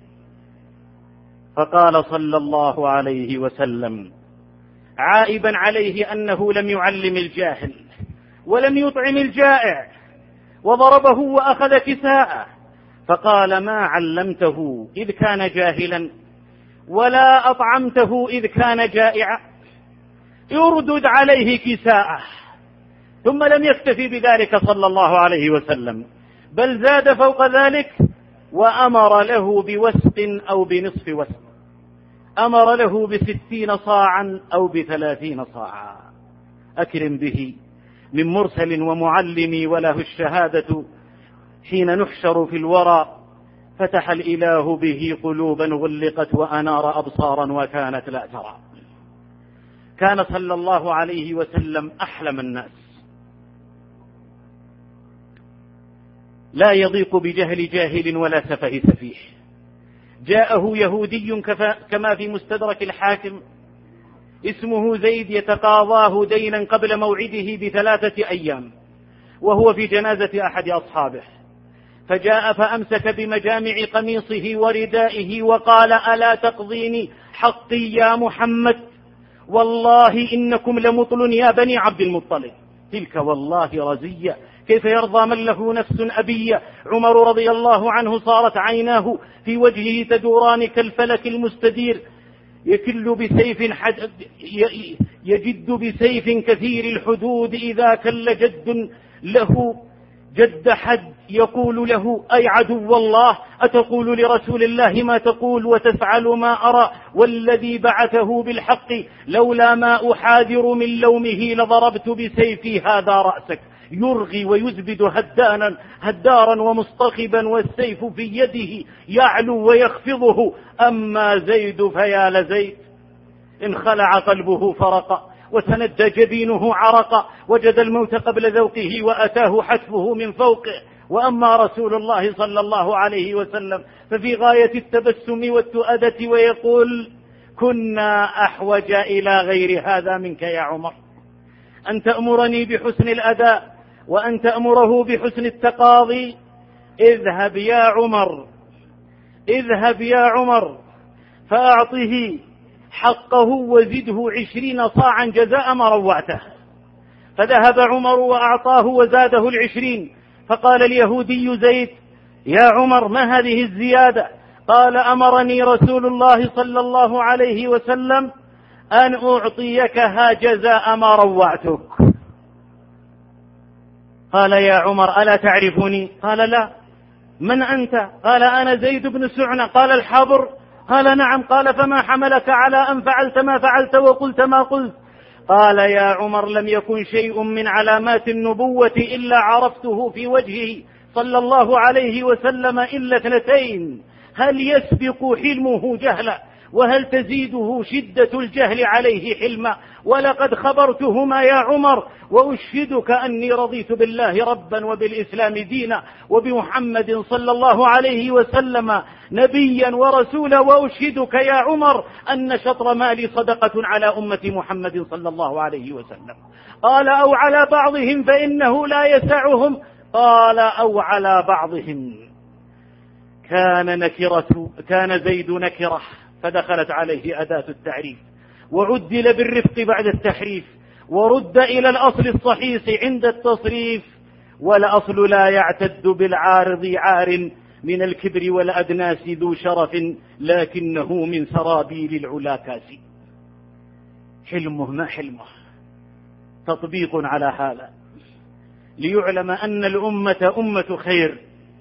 [SPEAKER 1] فقال صلى الله عليه وسلم عائبا عليه أنه لم يعلم الجاهل ولم يطعم الجائع، وضربه وأخذ كساءه، فقال: ما علمته إذ كان جاهلا ولا أطعمته إذ كان جائعا، يردد عليه كساءه. ثم لم يكتفي بذلك صلى الله عليه وسلم، بل زاد فوق ذلك وأمر له بوسق أو بنصف وسق، أمر له بستين صاعا أو بثلاثين صاعا. أكرم به من مرسل ومعلم وله الشهادة، حين نحشر في الورى فتح الإله به قلوبا غلقت وأنار أبصارا وكانت لا ترى. كان صلى الله عليه وسلم أحلم الناس، لا يضيق بجهل جاهل ولا سفه سفيه. جاءه يهودي كما في مستدرك الحاكم اسمه زيد يتقاضاه دينا قبل موعده بثلاثة أيام، وهو في جنازة أحد أصحابه، فجاء فأمسك بمجامع قميصه وردائه وقال: ألا تقضيني حقي يا محمد؟ والله إنكم لمطل يا بني عبد المطلب. تلك والله رزية، كيف يرضى من له نفس أبية؟ عمر رضي الله عنه صارت عيناه في وجهه تدوران كالفلك المستدير، يكل بسيف حد يجد بسيف كثير الحدود إذا كل جد له جد حد، يقول له: أي عدو الله، أتقول لرسول الله ما تقول وتفعل ما أرى؟ والذي بعثه بالحق لولا ما أحاذر من لومه لضربت بسيفي هذا رأسك. يرغي ويزبد هدانا هدارا ومصطخبا، والسيف في يده يعلو ويخفضه. أما زيد فيا لزيد إن خلع قلبه فرق، وسند جبينه عرقا، وجد الموت قبل ذوقه وأتاه حتفه من فوقه. وأما رسول الله صلى الله عليه وسلم ففي غاية التبسم والتؤدة، ويقول: كنا أحوج إلى غير هذا منك يا عمر، أن تأمرني بحسن الأداء وأن تأمره بحسن التقاضي. اذهب يا عمر، اذهب يا عمر فأعطه حقه وزده عشرين صاعا جزاء ما روعته. فذهب عمر وأعطاه وزاده العشرين. فقال اليهودي زيد: يا عمر، ما هذه الزيادة؟ قال: أمرني رسول الله صلى الله عليه وسلم أن أعطيكها جزاء ما روعتك. قال: يا عمر، ألا تعرفني؟ قال: لا. من أنت؟ قال: أنا زيد بن سعنة. قال: الحبر؟ قال: نعم. قال: فما حملك على أن فعلت ما فعلت وقلت ما قلت؟ قال: يا عمر، لم يكن شيء من علامات النبوة إلا عرفته في وجهه صلى الله عليه وسلم إلا اثنتين: هل يسبق حلمه جهلا، وهل تزيده شدة الجهل عليه حلما. ولقد خبرتهما يا عمر، وأشهدك أني رضيت بالله ربا وبالإسلام دينا وبمحمد صلى الله عليه وسلم نبيا ورسولا، وأشهدك يا عمر أن شطر مالي صدقة على أمة محمد صلى الله عليه وسلم. قال: أو على بعضهم فإنه لا يسعهم. قال: أو على بعضهم. كان نكرة كان زيد نكرة، فدخلت عليه أداة التعريف، وعدل بالرفق بعد التحريف، ورد إلى الأصل الصحيح عند التصريف. والأصل لا يعتد بالعارض عار، من الكبر والأدناس ذو شرف، لكنه من سرابيل العلا كاسي. حلمه ما حلمه، تطبيق على هذا ليعلم أن الأمة أمة خير.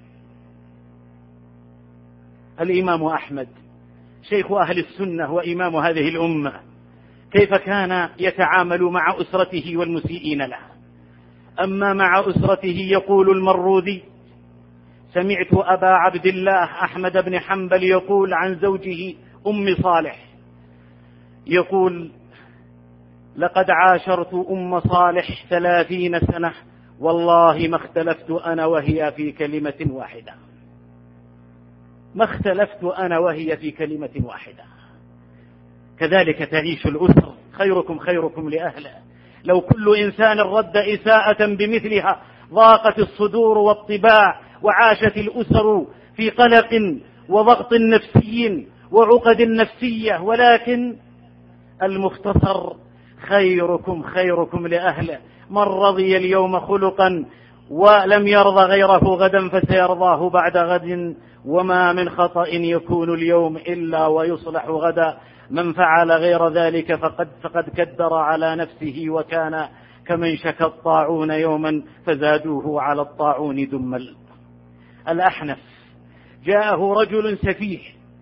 [SPEAKER 1] الإمام أحمد شيخ أهل السنة وإمام هذه الأمة، كيف كان يتعامل مع أسرته والمسيئين له؟ أما مع أسرته يقول المروذي: سمعت أبا عبد الله أحمد بن حنبل يقول عن زوجه أم صالح، يقول: لقد عاشرت أم صالح ثلاثين سنة، والله ما اختلفت أنا وهي في كلمة واحدة. ما اختلفت أنا وهي في كلمة واحدة. كذلك تعيش الأسر، خيركم خيركم لأهله. لو كل إنسان رد إساءة بمثلها ضاقت الصدور والطباع، وعاشت الأسر في قلق وضغط نفسي وعقد نفسية. ولكن المختصر: خيركم خيركم لأهله. من رضي اليوم خلقا ولم يرضى غيره غدا فسيرضاه بعد غد، وما من خطأ يكون اليوم إلا ويصلح غدا. من فعل غير ذلك فقد, فقد كدر على نفسه، وكان كمن شكى الطاعون يوما فزادوه على الطاعون دمل. الأحنف جاءه رجل سفيه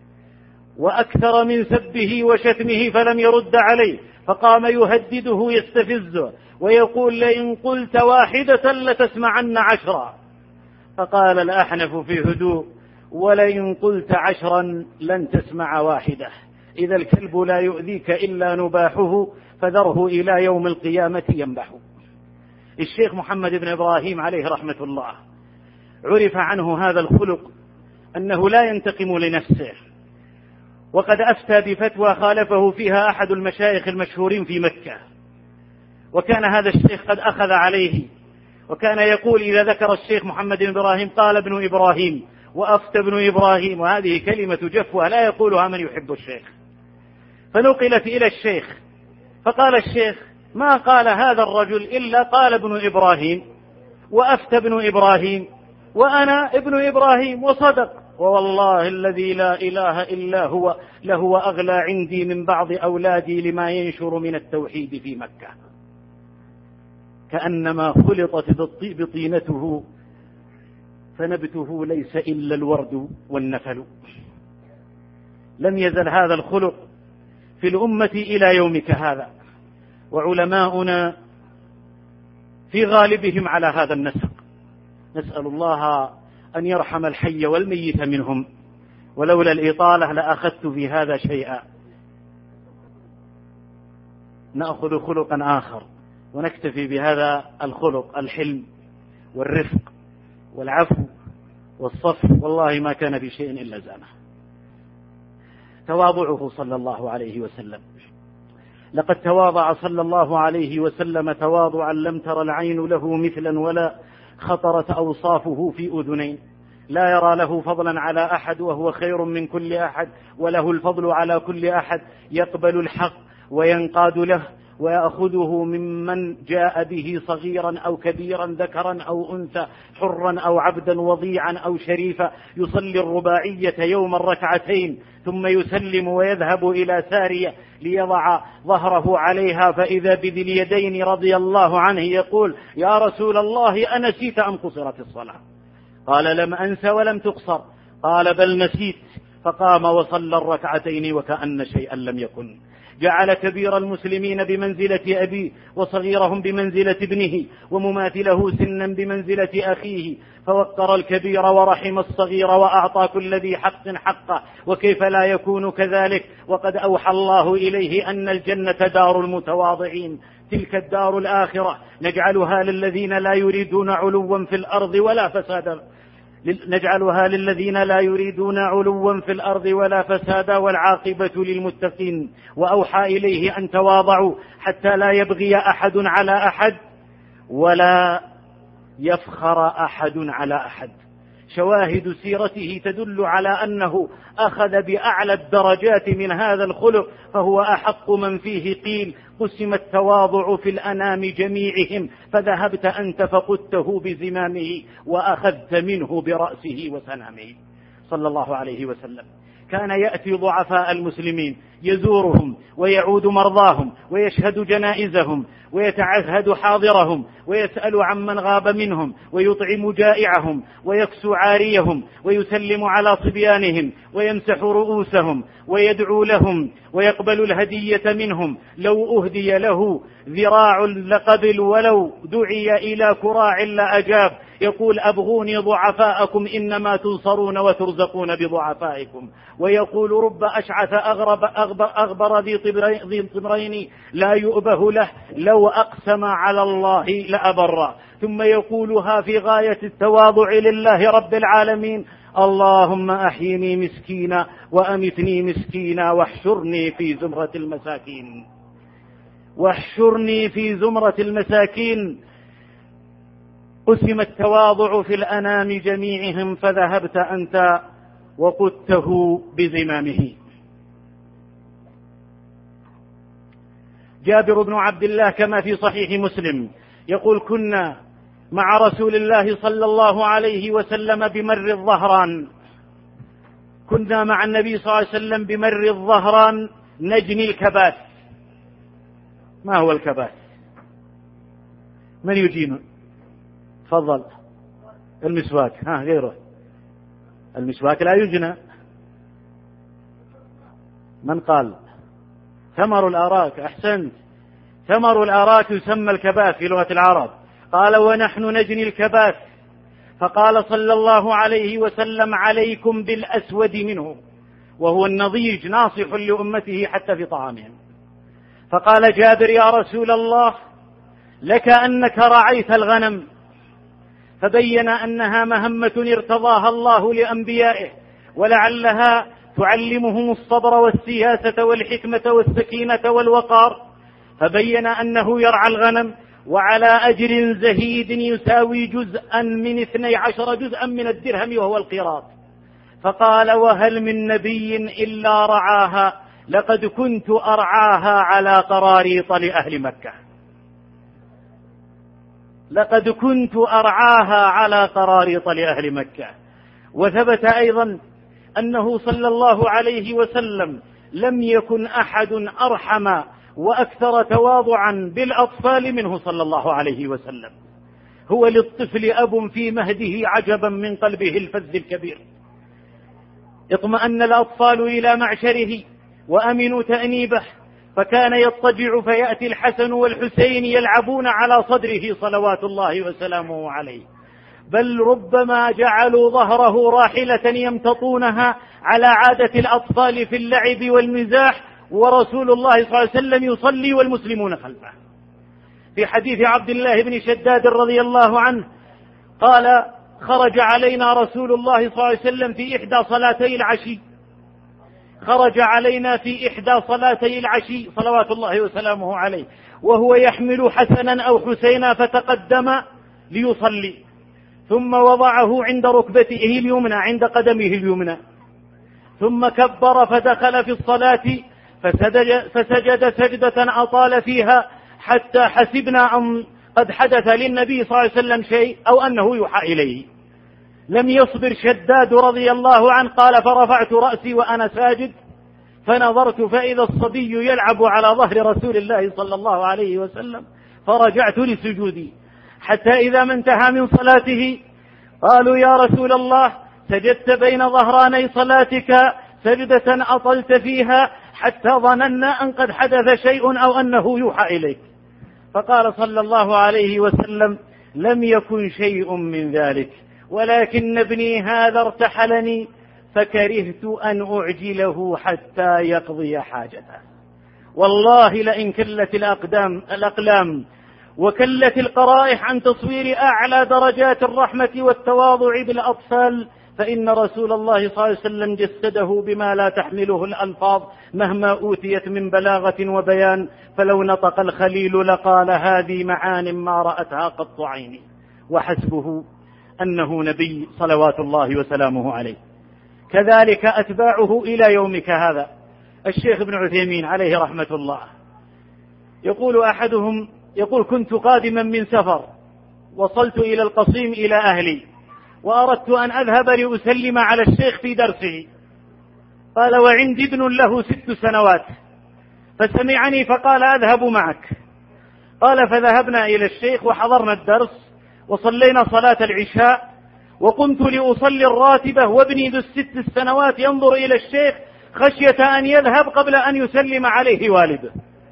[SPEAKER 1] وأكثر من سبه وشتمه فلم يرد عليه، فقام يهدده يستفزه ويقول: لئن قلت واحدة لتسمعن عشرا. فقال الأحنف في هدوء: ولئن قلت عشرا لن تسمع واحدة. إذا الكلب لا يؤذيك إلا نباحه، فذره إلى يوم القيامة ينبح. الشيخ محمد بن إبراهيم عليه رحمة الله عرف عنه هذا الخلق، أنه لا ينتقم لنفسه، وقد أفتى بفتوى خالفه فيها أحد المشايخ المشهورين في مكة، وكان هذا الشيخ قد أخذ عليه، وكان يقول إذا ذكر الشيخ محمد بن إبراهيم قال ابن إبراهيم وأفتى ابن إبراهيم، وهذه كلمة جفوة لا يقولها من يحب الشيخ. فنقلت إلى الشيخ، فقال الشيخ: ما قال هذا الرجل إلا قال ابن إبراهيم وأفتى ابن إبراهيم وأنا ابن إبراهيم، وصدق، ووالله الذي لا إله إلا هو لهو أغلى عندي من بعض أولادي لما ينشر من التوحيد في مكة. كأنما خلطت بطينته، فنبته ليس إلا الورد والنفل. لم يزل هذا الخلق في الأمة إلى يومك هذا، وعلماؤنا في غالبهم على هذا النسق. نسأل الله أن يرحم الحي والميت منهم، ولولا الإطالة لأخذت في هذا شيئا. نأخذ خلقا آخر ونكتفي بهذا الخلق، الحلم والرفق والعفو والصف، والله ما كان بشيء إلا زانه. تواضعه صلى الله عليه وسلم، لقد تواضع صلى الله عليه وسلم تواضعا لم تر العين له مثلا ولا خطرت أوصافه في أذنين. لا يرى له فضلا على أحد وهو خير من كل أحد، وله الفضل على كل أحد. يقبل الحق وينقاد له ويأخذه ممن جاء به صغيرا أو كبيرا، ذكرا أو أنثى، حرا أو عبدا، وضيعا أو شريفا. يصلي الرباعية يوم الركعتين ثم يسلم ويذهب إلى سارية ليضع ظهره عليها، فإذا بذي اليدين رضي الله عنه يقول: يا رسول الله أنسيت أم قصرت الصلاة؟ قال: لم أنس ولم تقصر. قال: بل نسيت. فقام وصلى الركعتين وكأن شيئا لم يكن. جعل كبير المسلمين بمنزلة أبيه، وصغيرهم بمنزلة ابنه، ومماثله سنا بمنزلة أخيه، فوقر الكبير ورحم الصغير وأعطى كل ذي حق حقه. وكيف لا يكون كذلك وقد أوحى الله إليه أن الجنة دار المتواضعين، تلك الدار الآخرة نجعلها للذين لا يريدون علوا في الأرض ولا فسادا نجعلها للذين لا يريدون علوا في الأرض ولا فسادا والعاقبة للمتقين. وأوحى إليه أن تواضعوا حتى لا يبغي أحد على أحد ولا يفخر أحد على أحد. شواهد سيرته تدل على أنه أخذ بأعلى الدرجات من هذا الخلق، فهو أحق من فيه. قيل: قسم التواضع في الأنام جميعهم، فذهبت أنت فقدته بزمامه وأخذت منه برأسه وسنامه، صلى الله عليه وسلم. كان يأتي ضعفاء المسلمين يزورهم ويعود مرضاهم ويشهد جنائزهم ويتعهد حاضرهم ويسأل عمن غاب منهم ويطعم جائعهم ويكسو عاريهم ويسلم على صبيانهم ويمسح رؤوسهم ويدعو لهم ويقبل الهدية منهم. لو أهدي له ذراع لقبل ولو دعي إلى كراع لأجاب. يقول: أبغوني ضعفاءكم إنما تنصرون وترزقون بضعفائكم. ويقول: رب أشعث أغرب أغبر, أغبر ذي طمرين لا يؤبه له لو أقسم على الله لأبر. ثم يقولها في غاية التواضع لله رب العالمين: اللهم أحيني مسكينا وأمتني مسكينا واحشرني في زمرة المساكين واحشرني في زمرة المساكين. قسم التواضع في الأنام جميعهم، فذهبت أنت وقدته بزمامه. جابر بن عبد الله كما في صحيح مسلم يقول: كنا مع رسول الله صلى الله عليه وسلم بمر الظهران كنا مع النبي صلى الله عليه وسلم بمر الظهران نجني الكباس. ما هو الكباس؟ من يجينا؟ تفضل. المسواك. ها غيره؟ المسواك لا يجنى. من قال؟ ثمر الأراك. أحسنت، ثمر الأراك يسمى الكباس في لغة العرب. قال: ونحن نجني الكباس. فقال صلى الله عليه وسلم: عليكم بالأسود منه، وهو النضيج ناصح لأمته حتى في طعامهم. فقال جابر: يا رسول الله، لك أنك رعيت الغنم. فبين أنها مهمة ارتضاها الله لأنبيائه، ولعلها تعلمهم الصبر والسياسة والحكمة والسكينة والوقار. فبين أنه يرعى الغنم وعلى أجر زهيد يساوي جزءا من اثني عشر جزءا من الدرهم وهو القيراط. فقال: وهل من نبي إلا رعاها؟ لقد كنت أرعاها على قراريط لأهل مكة. لقد كنت أرعاها على قراريط لأهل مكة. وثبت أيضا أنه صلى الله عليه وسلم لم يكن أحد أرحم وأكثر تواضعا بالأطفال منه صلى الله عليه وسلم. هو للطفل أب في مهده عجبا من قلبه الفذ الكبير. اطمأن الأطفال إلى معشره وأمنوا تأنيبه، فكان يضطجع فيأتي الحسن والحسين يلعبون على صدره صلوات الله وسلامه عليه، بل ربما جعلوا ظهره راحلة يمتطونها على عادة الأطفال في اللعب والمزاح، ورسول الله صلى الله عليه وسلم يصلي والمسلمون خلفه. في حديث عبد الله بن شداد رضي الله عنه قال: خرج علينا رسول الله صلى الله عليه وسلم في إحدى صلاتي العشي خرج علينا في إحدى صلاتي العشي صلوات الله وسلامه عليه وهو يحمل حسنا أو حسينا، فتقدم ليصلي ثم وضعه عند ركبته اليمنى عند قدمه اليمنى، ثم كبر فدخل في الصلاة فسجد, فسجد سجدة أطال فيها حتى حسبنا أن قد حدث للنبي صلى الله عليه وسلم شيء أو أنه يوحى إليه. لم يصبر شداد رضي الله عنه قال: فرفعت رأسي وأنا ساجد فنظرت فإذا الصبي يلعب على ظهر رسول الله صلى الله عليه وسلم، فرجعت لسجودي حتى إذا ما انتهى من صلاته قالوا: يا رسول الله، سجدت بين ظهراني صلاتك سجدة أطلت فيها حتى ظننا أن قد حدث شيء أو أنه يوحى إليك. فقال صلى الله عليه وسلم: لم يكن شيء من ذلك، ولكن ابني هذا ارتحلني فكرهت أن أعجله حتى يقضي حاجته. والله لئن كلت الأقدام الأقلام وكلت القرائح عن تصوير أعلى درجات الرحمة والتواضع بالأطفال، فإن رسول الله صلى الله عليه وسلم جسده بما لا تحمله الألفاظ مهما أوتيت من بلاغة وبيان، فلو نطق الخليل لقال: هذه معان ما رأتها قط عيني. وحسبه أنه نبي صلوات الله وسلامه عليه. كذلك أتباعه إلى يومك هذا. الشيخ ابن عثيمين عليه رحمة الله يقول أحدهم يقول: كنت قادما من سفر، وصلت إلى القصيم إلى أهلي، وأردت أن أذهب لأسلم على الشيخ في درسه. قال: وعندي ابن له ست سنوات، فسمعني فقال: أذهب معك. قال: فذهبنا إلى الشيخ وحضرنا الدرس وصلينا صلاة العشاء، وقمت لأصلي الراتبة وابني ذو الست السنوات ينظر إلى الشيخ خشية أن يذهب قبل أن يسلم عليه والده.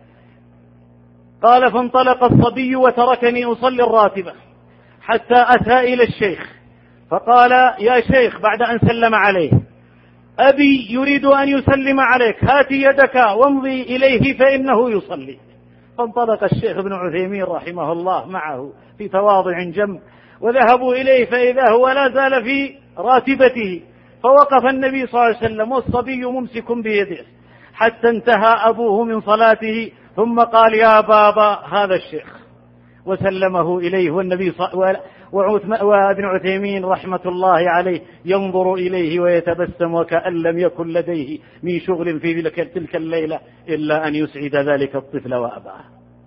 [SPEAKER 1] قال: فانطلق الصبي وتركني أصلي الراتبة حتى أتى إلى الشيخ فقال: يا شيخ، بعد أن سلم عليه: أبي يريد أن يسلم عليك، هات يدك وامضي إليه فإنه يصلي. فانطلق الشيخ ابن عثيمين رحمه الله معه في تواضع جم، وذهبوا إليه فإذا هو لا زال في راتبته، فوقف النبي صلى الله عليه وسلم والصبي ممسك بيده حتى انتهى أبوه من صلاته، ثم قال: يا بابا هذا الشيخ، وسلمه إليه. والنبي صلى وابن عثيمين رحمة الله عليه ينظر إليه ويتبسم وكأن لم يكن لديه من شغل في تلك الليلة إلا أن يسعد ذلك الطفل وأباه.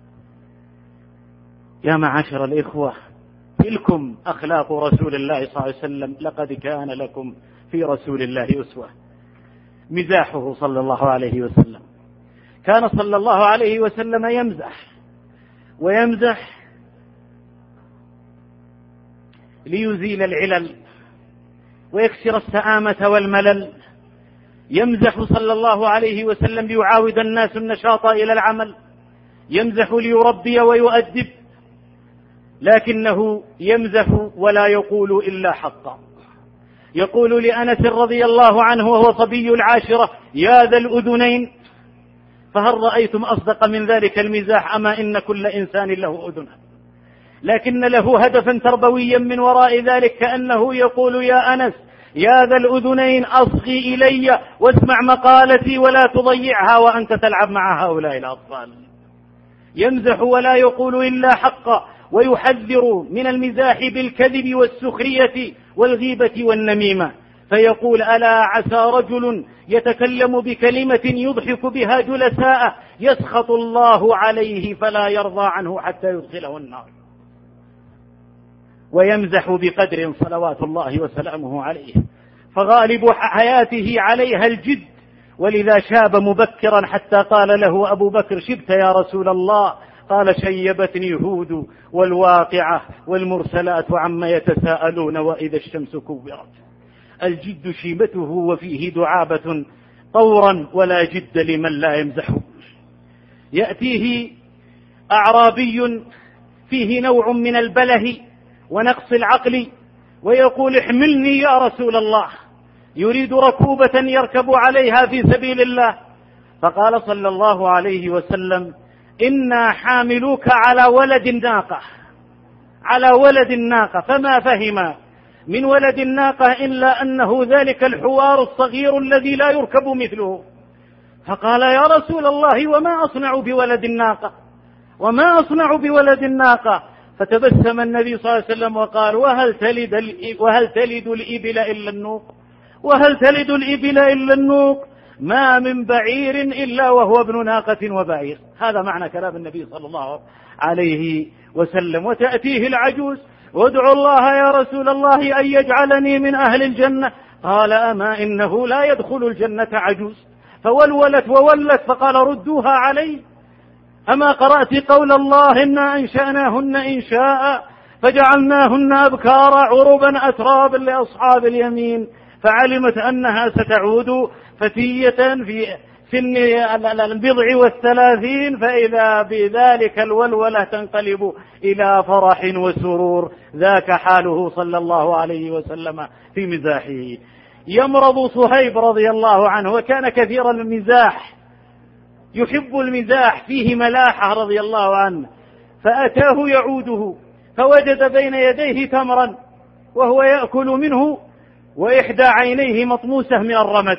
[SPEAKER 1] يا معاشر الإخوة، تلكم أخلاق رسول الله صلى الله عليه وسلم: لقد كان لكم في رسول الله أسوة. مزاحه صلى الله عليه وسلم، كان صلى الله عليه وسلم يمزح ويمزح ليزيل العلل ويكسر السآمة والملل. يمزح صلى الله عليه وسلم ليعاود الناس النشاط إلى العمل، يمزح ليربي ويؤدب، لكنه يمزح ولا يقول إلا حقا. يقول لأنس رضي الله عنه وهو صبي العاشرة: يا ذا الأذنين، فهل رأيتم أصدق من ذلك المزاح؟ أما إن كل إنسان له أذن، لكن له هدفا تربويا من وراء ذلك، كأنه يقول: يا أنس يا ذا الأذنين، أصغي إلي واسمع مقالتي ولا تضيعها وأنت تلعب مع هؤلاء الأطفال. يمزح ولا يقول إلا حقا، ويحذر من المزاح بالكذب والسخرية والغيبة والنميمة، فيقول: ألا عسى رجل يتكلم بكلمة يضحك بها جلساء يسخط الله عليه فلا يرضى عنه حتى يدخله النار. ويمزح بقدر صلوات الله وسلامه عليه، فغالب حياته عليها الجد، ولذا شاب مبكرا حتى قال له أبو بكر: شبت يا رسول الله؟ قال: شيبتني هود والواقعة والمرسلات عما يتساءلون وإذا الشمس كورت. الجد شيمته وفيه دعابة طورا، ولا جد لمن لا يمزح. يأتيه أعرابي فيه نوع من البله ونقص العقل ويقول: احملني يا رسول الله، يريد ركوبة يركب عليها في سبيل الله. فقال صلى الله عليه وسلم: إنا حاملوك على ولد الناقة، على ولد الناقة. فما فهم من ولد الناقة إلا أنه ذلك الحوار الصغير الذي لا يركب مثله. فقال: يا رسول الله، وما أصنع بولد الناقة؟ وما أصنع بولد الناقة؟ فتبسم النبي صلى الله عليه وسلم وقال: وهل تلد, وهل تلد الإبل إلا النوق؟ وهل تلد الإبل إلا النوق؟ ما من بعير إلا وهو ابن ناقة وبعير. هذا معنى كلام النبي صلى الله عليه وسلم. وتأتيه العجوز: وادعو الله يا رسول الله أن يجعلني من أهل الجنة. قال: أما إنه لا يدخل الجنة عجوز. فولولت وولت فقال: ردوها علي. أما قرأت قول الله: إنا أنشأناهن إنشاء فجعلناهن أبكارا عربا أترابا لأصحاب اليمين. فعلمت أنها ستعود فتية في سن البضع والثلاثين، فإذا بذلك الولولة تنقلب إلى فرح وسرور. ذاك حاله صلى الله عليه وسلم في مزاحه. يمرض صهيب رضي الله عنه، وكان كثير المزاح، يحب المزاح، فيه ملاحة رضي الله عنه. فأتاه يعوده فوجد بين يديه تمرا وهو يأكل منه وإحدى عينيه مطموسة من الرمد،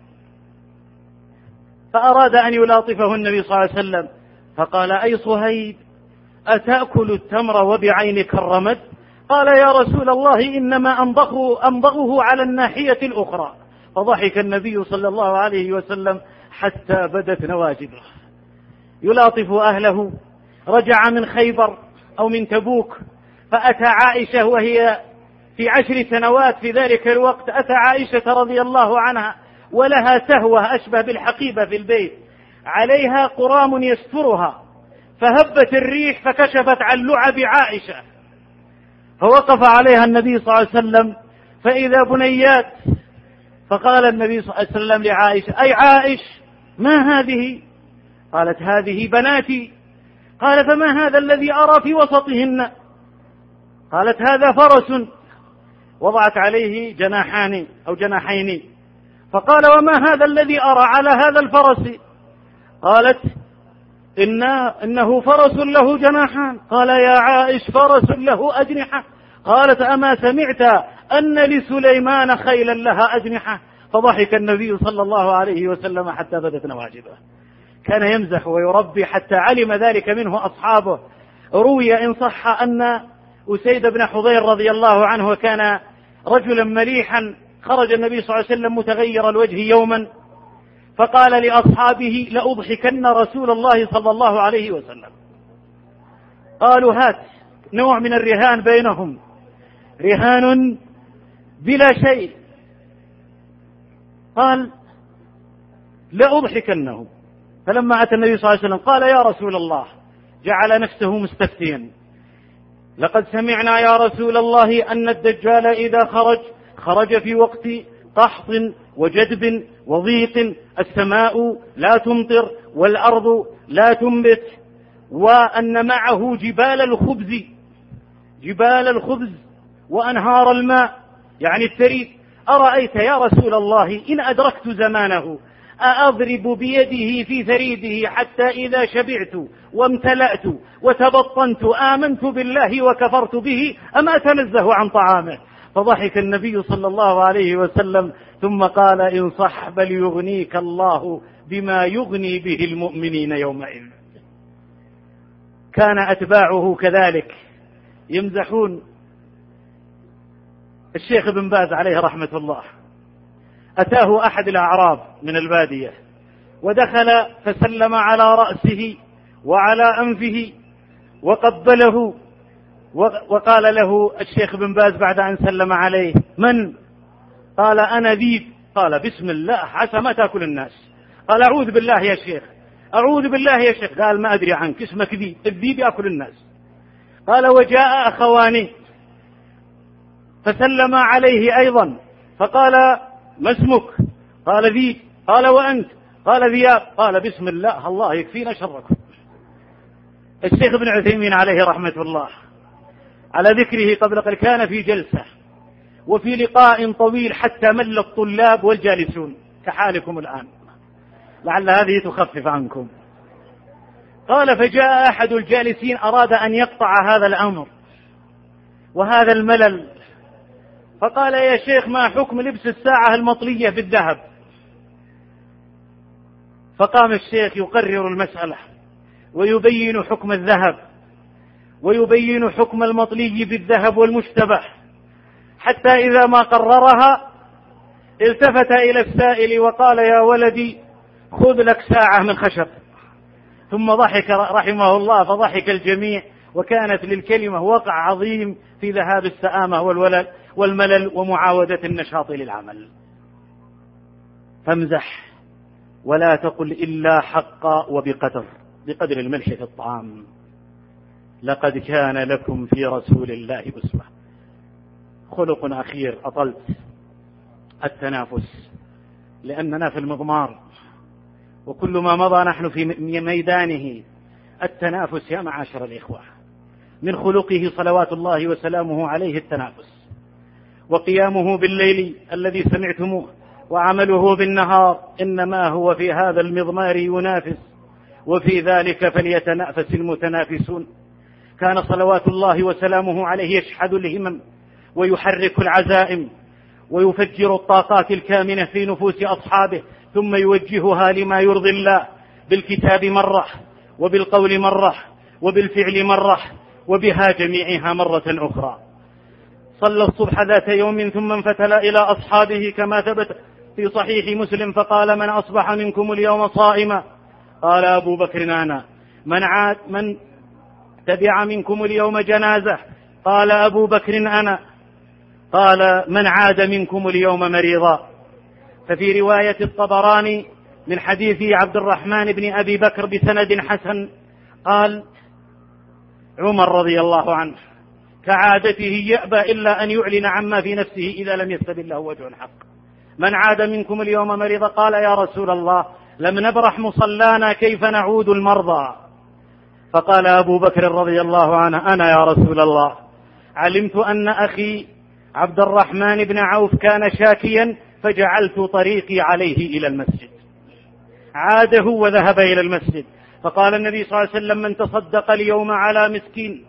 [SPEAKER 1] فأراد أن يلاطفه النبي صلى الله عليه وسلم، فقال: أي صهيب، أتأكل التمر وبعينك الرمد؟ قال: يا رسول الله، إنما أمضغه, أمضغه على الناحية الأخرى. فضحك النبي صلى الله عليه وسلم حتى بدت نواجذه. يلاطف أهله. رجع من خيبر أو من تبوك، فأتى عائشة وهي في عشر سنوات في ذلك الوقت. أتى عائشة رضي الله عنها ولها سهوة أشبه بالحقيبة في البيت، عليها قرام يسترها، فهبت الريح فكشفت عن لعب عائشة، فوقف عليها النبي صلى الله عليه وسلم فإذا بنيات. فقال النبي صلى الله عليه وسلم لعائشة: أي عائش، ما هذه؟ قالت: هذه بناتي. قال: فما هذا الذي أرى في وسطهن؟ قالت: هذا فرس. وضعت عليه جناحان أو جناحين. فقال: وما هذا الذي أرى على هذا الفرس؟ قالت: إن إنه فرس له جناحان. قال: يا عائش، فرس له أجنحة. قالت: أما سمعت أن لسليمان خيلا لها أجنحة؟ فضحك النبي صلى الله عليه وسلم حتى بدت نواجذه. كان يمزح ويربي حتى علم ذلك منه أصحابه. روي إن صح أن أسيد بن حضير رضي الله عنه كان رجلا مليحا، خرج النبي صلى الله عليه وسلم متغير الوجه يوما، فقال لأصحابه: لأضحكن رسول الله صلى الله عليه وسلم. قالوا: هات. نوع من الرهان بينهم، رهان بلا شيء. قال: لأضحكنه. فلما أتى النبي صلى الله عليه وسلم قال: يا رسول الله، جعل نفسه مستفتيا: لقد سمعنا يا رسول الله أن الدجال إذا خرج خرج في وقت قحط وجدب وضيق، السماء لا تمطر والأرض لا تنبت، وأن معه جبال الخبز جبال الخبز وأنهار الماء، يعني الثريد. أرأيت يا رسول الله إن أدركت زمانه أأضرب بيده في ثريده حتى إذا شبعت وامتلأت وتبطنت آمنت بالله وكفرت به، أم أتنزه عن طعامه؟ فضحك النبي صلى الله عليه وسلم ثم قال: إن صح بل يغنيك الله بما يغني به المؤمنين يومئذ. كان أتباعه كذلك يمزحون. الشيخ ابن باز عليه رحمة الله أتاه أحد الأعراب من البادية ودخل فسلم على رأسه وعلى أنفه وقبله، وقال له الشيخ ابن باز بعد أن سلم عليه: من؟ قال: أنا ذيب. قال: بسم الله، عسى ما تأكل الناس. قال: أعوذ بالله يا شيخ، أعوذ بالله يا شيخ. قال: ما أدري عنك، اسمك ذيب، الذيب يأكل الناس. قال: وجاء أخواني فسلم عليه أيضا فقال: ما اسمك؟ قال: ذيب. قال: وأنت؟ قال: ذياب. قال: بسم الله، الله يكفينا شركم. الشيخ ابن عثيمين عليه رحمة الله على ذكره قبل قليل كان في جلسة وفي لقاء طويل حتى مل الطلاب والجالسون كحالكم الآن، لعل هذه تخفف عنكم. قال: فجاء أحد الجالسين أراد أن يقطع هذا الأمر وهذا الملل، فقال: يا شيخ، ما حكم لبس الساعة المطلية بالذهب؟ فقام الشيخ يقرر المسألة ويبين حكم الذهب ويبين حكم المطلي بالذهب والمشتبه، حتى إذا ما قررها التفت إلى السائل وقال: يا ولدي، خذ لك ساعة من خشب. ثم ضحك رحمه الله، فضحك الجميع، وكانت للكلمة وقع عظيم في ذهاب السآمة والملل ومعاودة النشاط للعمل. فامزح ولا تقل إلا حقا وبقدر بقدر الملح في الطعام. لقد كان لكم في رسول الله أسوة. خلق أخير أطلت: التنافس، لأننا في المضمار، وكل ما مضى نحن في ميدانه. التنافس يا معاشر الإخوة، من خلقه صلوات الله وسلامه عليه التنافس، وقيامه بالليل الذي سمعتموه وعمله بالنهار، إنما هو في هذا المضمار ينافس، وفي ذلك فليتنافس المتنافسون. كان صلوات الله وسلامه عليه يشحذ الهمم ويحرك العزائم ويفجر الطاقات الكامنة في نفوس أصحابه، ثم يوجهها لما يرضي الله بالكتاب مرة، وبالقول مرة، وبالفعل مرة، وبها جميعها مرة أخرى. صلى الصبح ذات يوم ثم انفتل إلى أصحابه كما ثبت في صحيح مسلم، فقال: من أصبح منكم اليوم صائما؟ قال أبو بكر: أنا. من عاد من تبع منكم اليوم جنازة؟ قال أبو بكر: أنا. قال: من عاد منكم اليوم مريضا؟ ففي رواية الطبراني من حديث عبد الرحمن بن أبي بكر بسند حسن قال عمر رضي الله عنه: كعادته يأبى إلا أن يعلن عما في نفسه إذا لم يستبل له وجه حق. من عاد منكم اليوم مريضا؟ قال: يا رسول الله، لم نبرح مصلانا، كيف نعود المرضى؟ فقال أبو بكر رضي الله عنه: أنا يا رسول الله، علمت أن أخي عبد الرحمن بن عوف كان شاكيا فجعلت طريقي عليه إلى المسجد. عاده وذهب إلى المسجد، فقال النبي صلى الله عليه وسلم: من تصدق اليوم على مسكين؟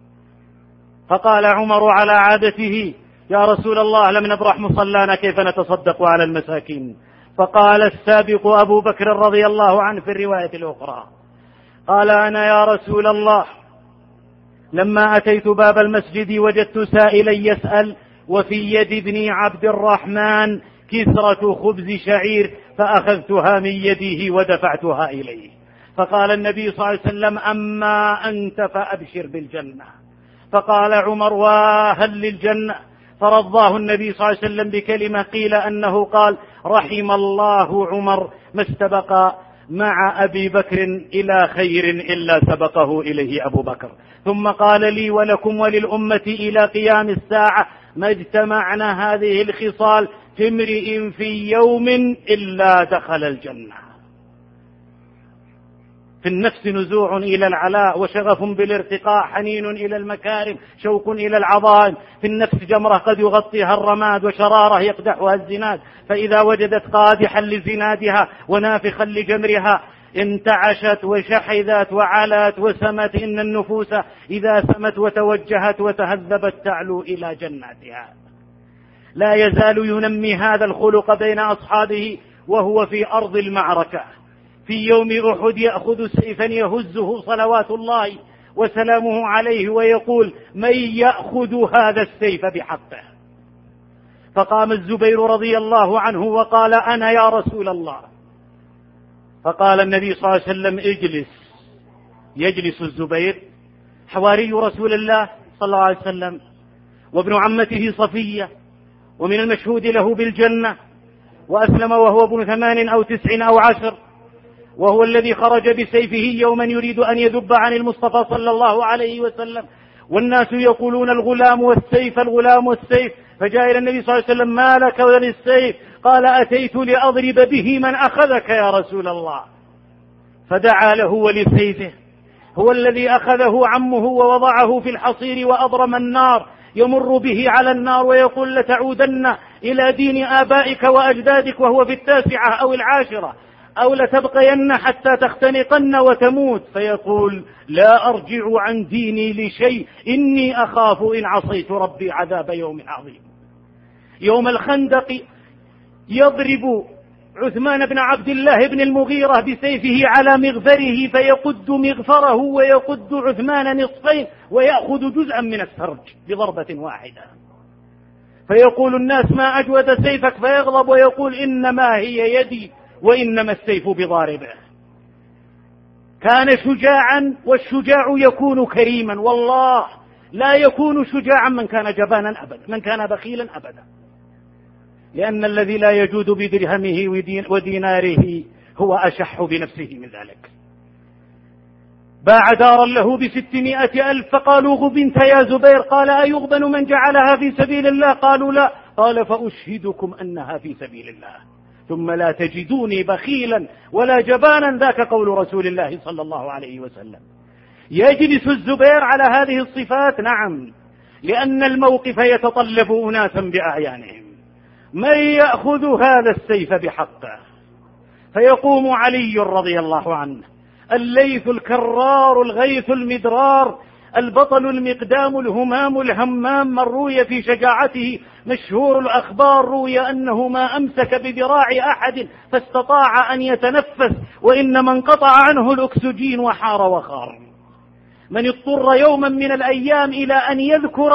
[SPEAKER 1] فقال عمر على عادته: يا رسول الله، لم نبرح مصلانا، كيف نتصدق على المساكين؟ فقال السابق أبو بكر رضي الله عنه في الرواية الأخرى، قال: أنا يا رسول الله، لما أتيت باب المسجد وجدت سائلا يسأل، وفي يد ابن عبد الرحمن كسرة خبز شعير، فأخذتها من يده ودفعتها إليه. فقال النبي صلى الله عليه وسلم: أما أنت فأبشر بالجنة. فقال عمر: وهل للجنة؟ فرضاه النبي صلى الله عليه وسلم بكلمة قيل أنه قال: رحم الله عمر ما استبق مع أبي بكر إلى خير إلا سبقه إليه أبو بكر. ثم قال: لي ولكم وللأمة إلى قيام الساعة ما اجتمعنا هذه الخصال في امرئ في يوم إلا دخل الجنة. في النفس نزوع إلى العلاء وشغف بالارتقاء، حنين إلى المكارم، شوق إلى العظائم. في النفس جمرة قد يغطيها الرماد، وشرارة يقدحها الزناد، فإذا وجدت قادحا لزنادها ونافخا لجمرها انتعشت وشحذت وعلت وسمت. إن النفوس إذا سمت وتوجهت وتهذبت تعلو إلى جناتها. لا يزال ينمي هذا الخلق بين أصحابه وهو في أرض المعركة. في يوم أحد يأخذ سيفا يهزه صلوات الله وسلامه عليه ويقول: من يأخذ هذا السيف بحقه؟ فقام الزبير رضي الله عنه وقال: أنا يا رسول الله. فقال النبي صلى الله عليه وسلم: اجلس. يجلس الزبير حواري رسول الله صلى الله عليه وسلم، وابن عمته صفية، ومن المشهود له بالجنة، وأسلم وهو ابن ثمان أو تسع أو عشر، وهو الذي خرج بسيفه يوما يريد أن يذب عن المصطفى صلى الله عليه وسلم، والناس يقولون: الغلام والسيف، الغلام والسيف. فجاء إلى النبي صلى الله عليه وسلم: ما لك وللسيف؟ قال: أتيت لأضرب به من أخذك يا رسول الله. فدعا له ولسيفه. هو الذي أخذه عمه ووضعه في الحصير وأضرم النار، يمر به على النار ويقول: لتعودن إلى دين آبائك وأجدادك، وهو في التاسعة أو العاشرة. أو لتبقين حتى تختنقن وتموت، فيقول لا أرجع عن ديني لشيء إني أخاف إن عصيت ربي عذاب يوم عظيم. يوم الخندق يضرب عثمان بن عبد الله بن المغيرة بسيفه على مغفره، فيقد مغفره ويقد عثمان نصفين ويأخذ جزءا من السرج بضربة واحدة، فيقول الناس ما أجود سيفك، فيغضب ويقول إنما هي يدي وإنما السيف بضاربه. كان شجاعا، والشجاع يكون كريما، والله لا يكون شجاعا من كان جبانا أبدا، من كان بخيلا أبدا، لأن الذي لا يجود بدرهمه وديناره هو أشح بنفسه من ذلك. باع دارا له بستمائة ألف، فقالوا غبنت يا زبير، قال أيغبن من جعلها في سبيل الله؟ قالوا لا، قال فأشهدكم أنها في سبيل الله، ثم لا تجدوني بخيلا ولا جبانا، ذاك قول رسول الله صلى الله عليه وسلم. يجلس الزبير على هذه الصفات؟ نعم، لأن الموقف يتطلب أناسا بأعيانهم. من يأخذ هذا السيف بحقه؟ فيقوم علي رضي الله عنه، الليث الكرار الغيث المدرار، البطل المقدام الهمام الهمام، من روي في شجاعته مشهور الأخبار، روي أنه ما أمسك بذراع أحد فاستطاع أن يتنفس، وإنما انقطع عنه الأكسجين وحار وخار. من اضطر يوما من الأيام إلى أن يذكر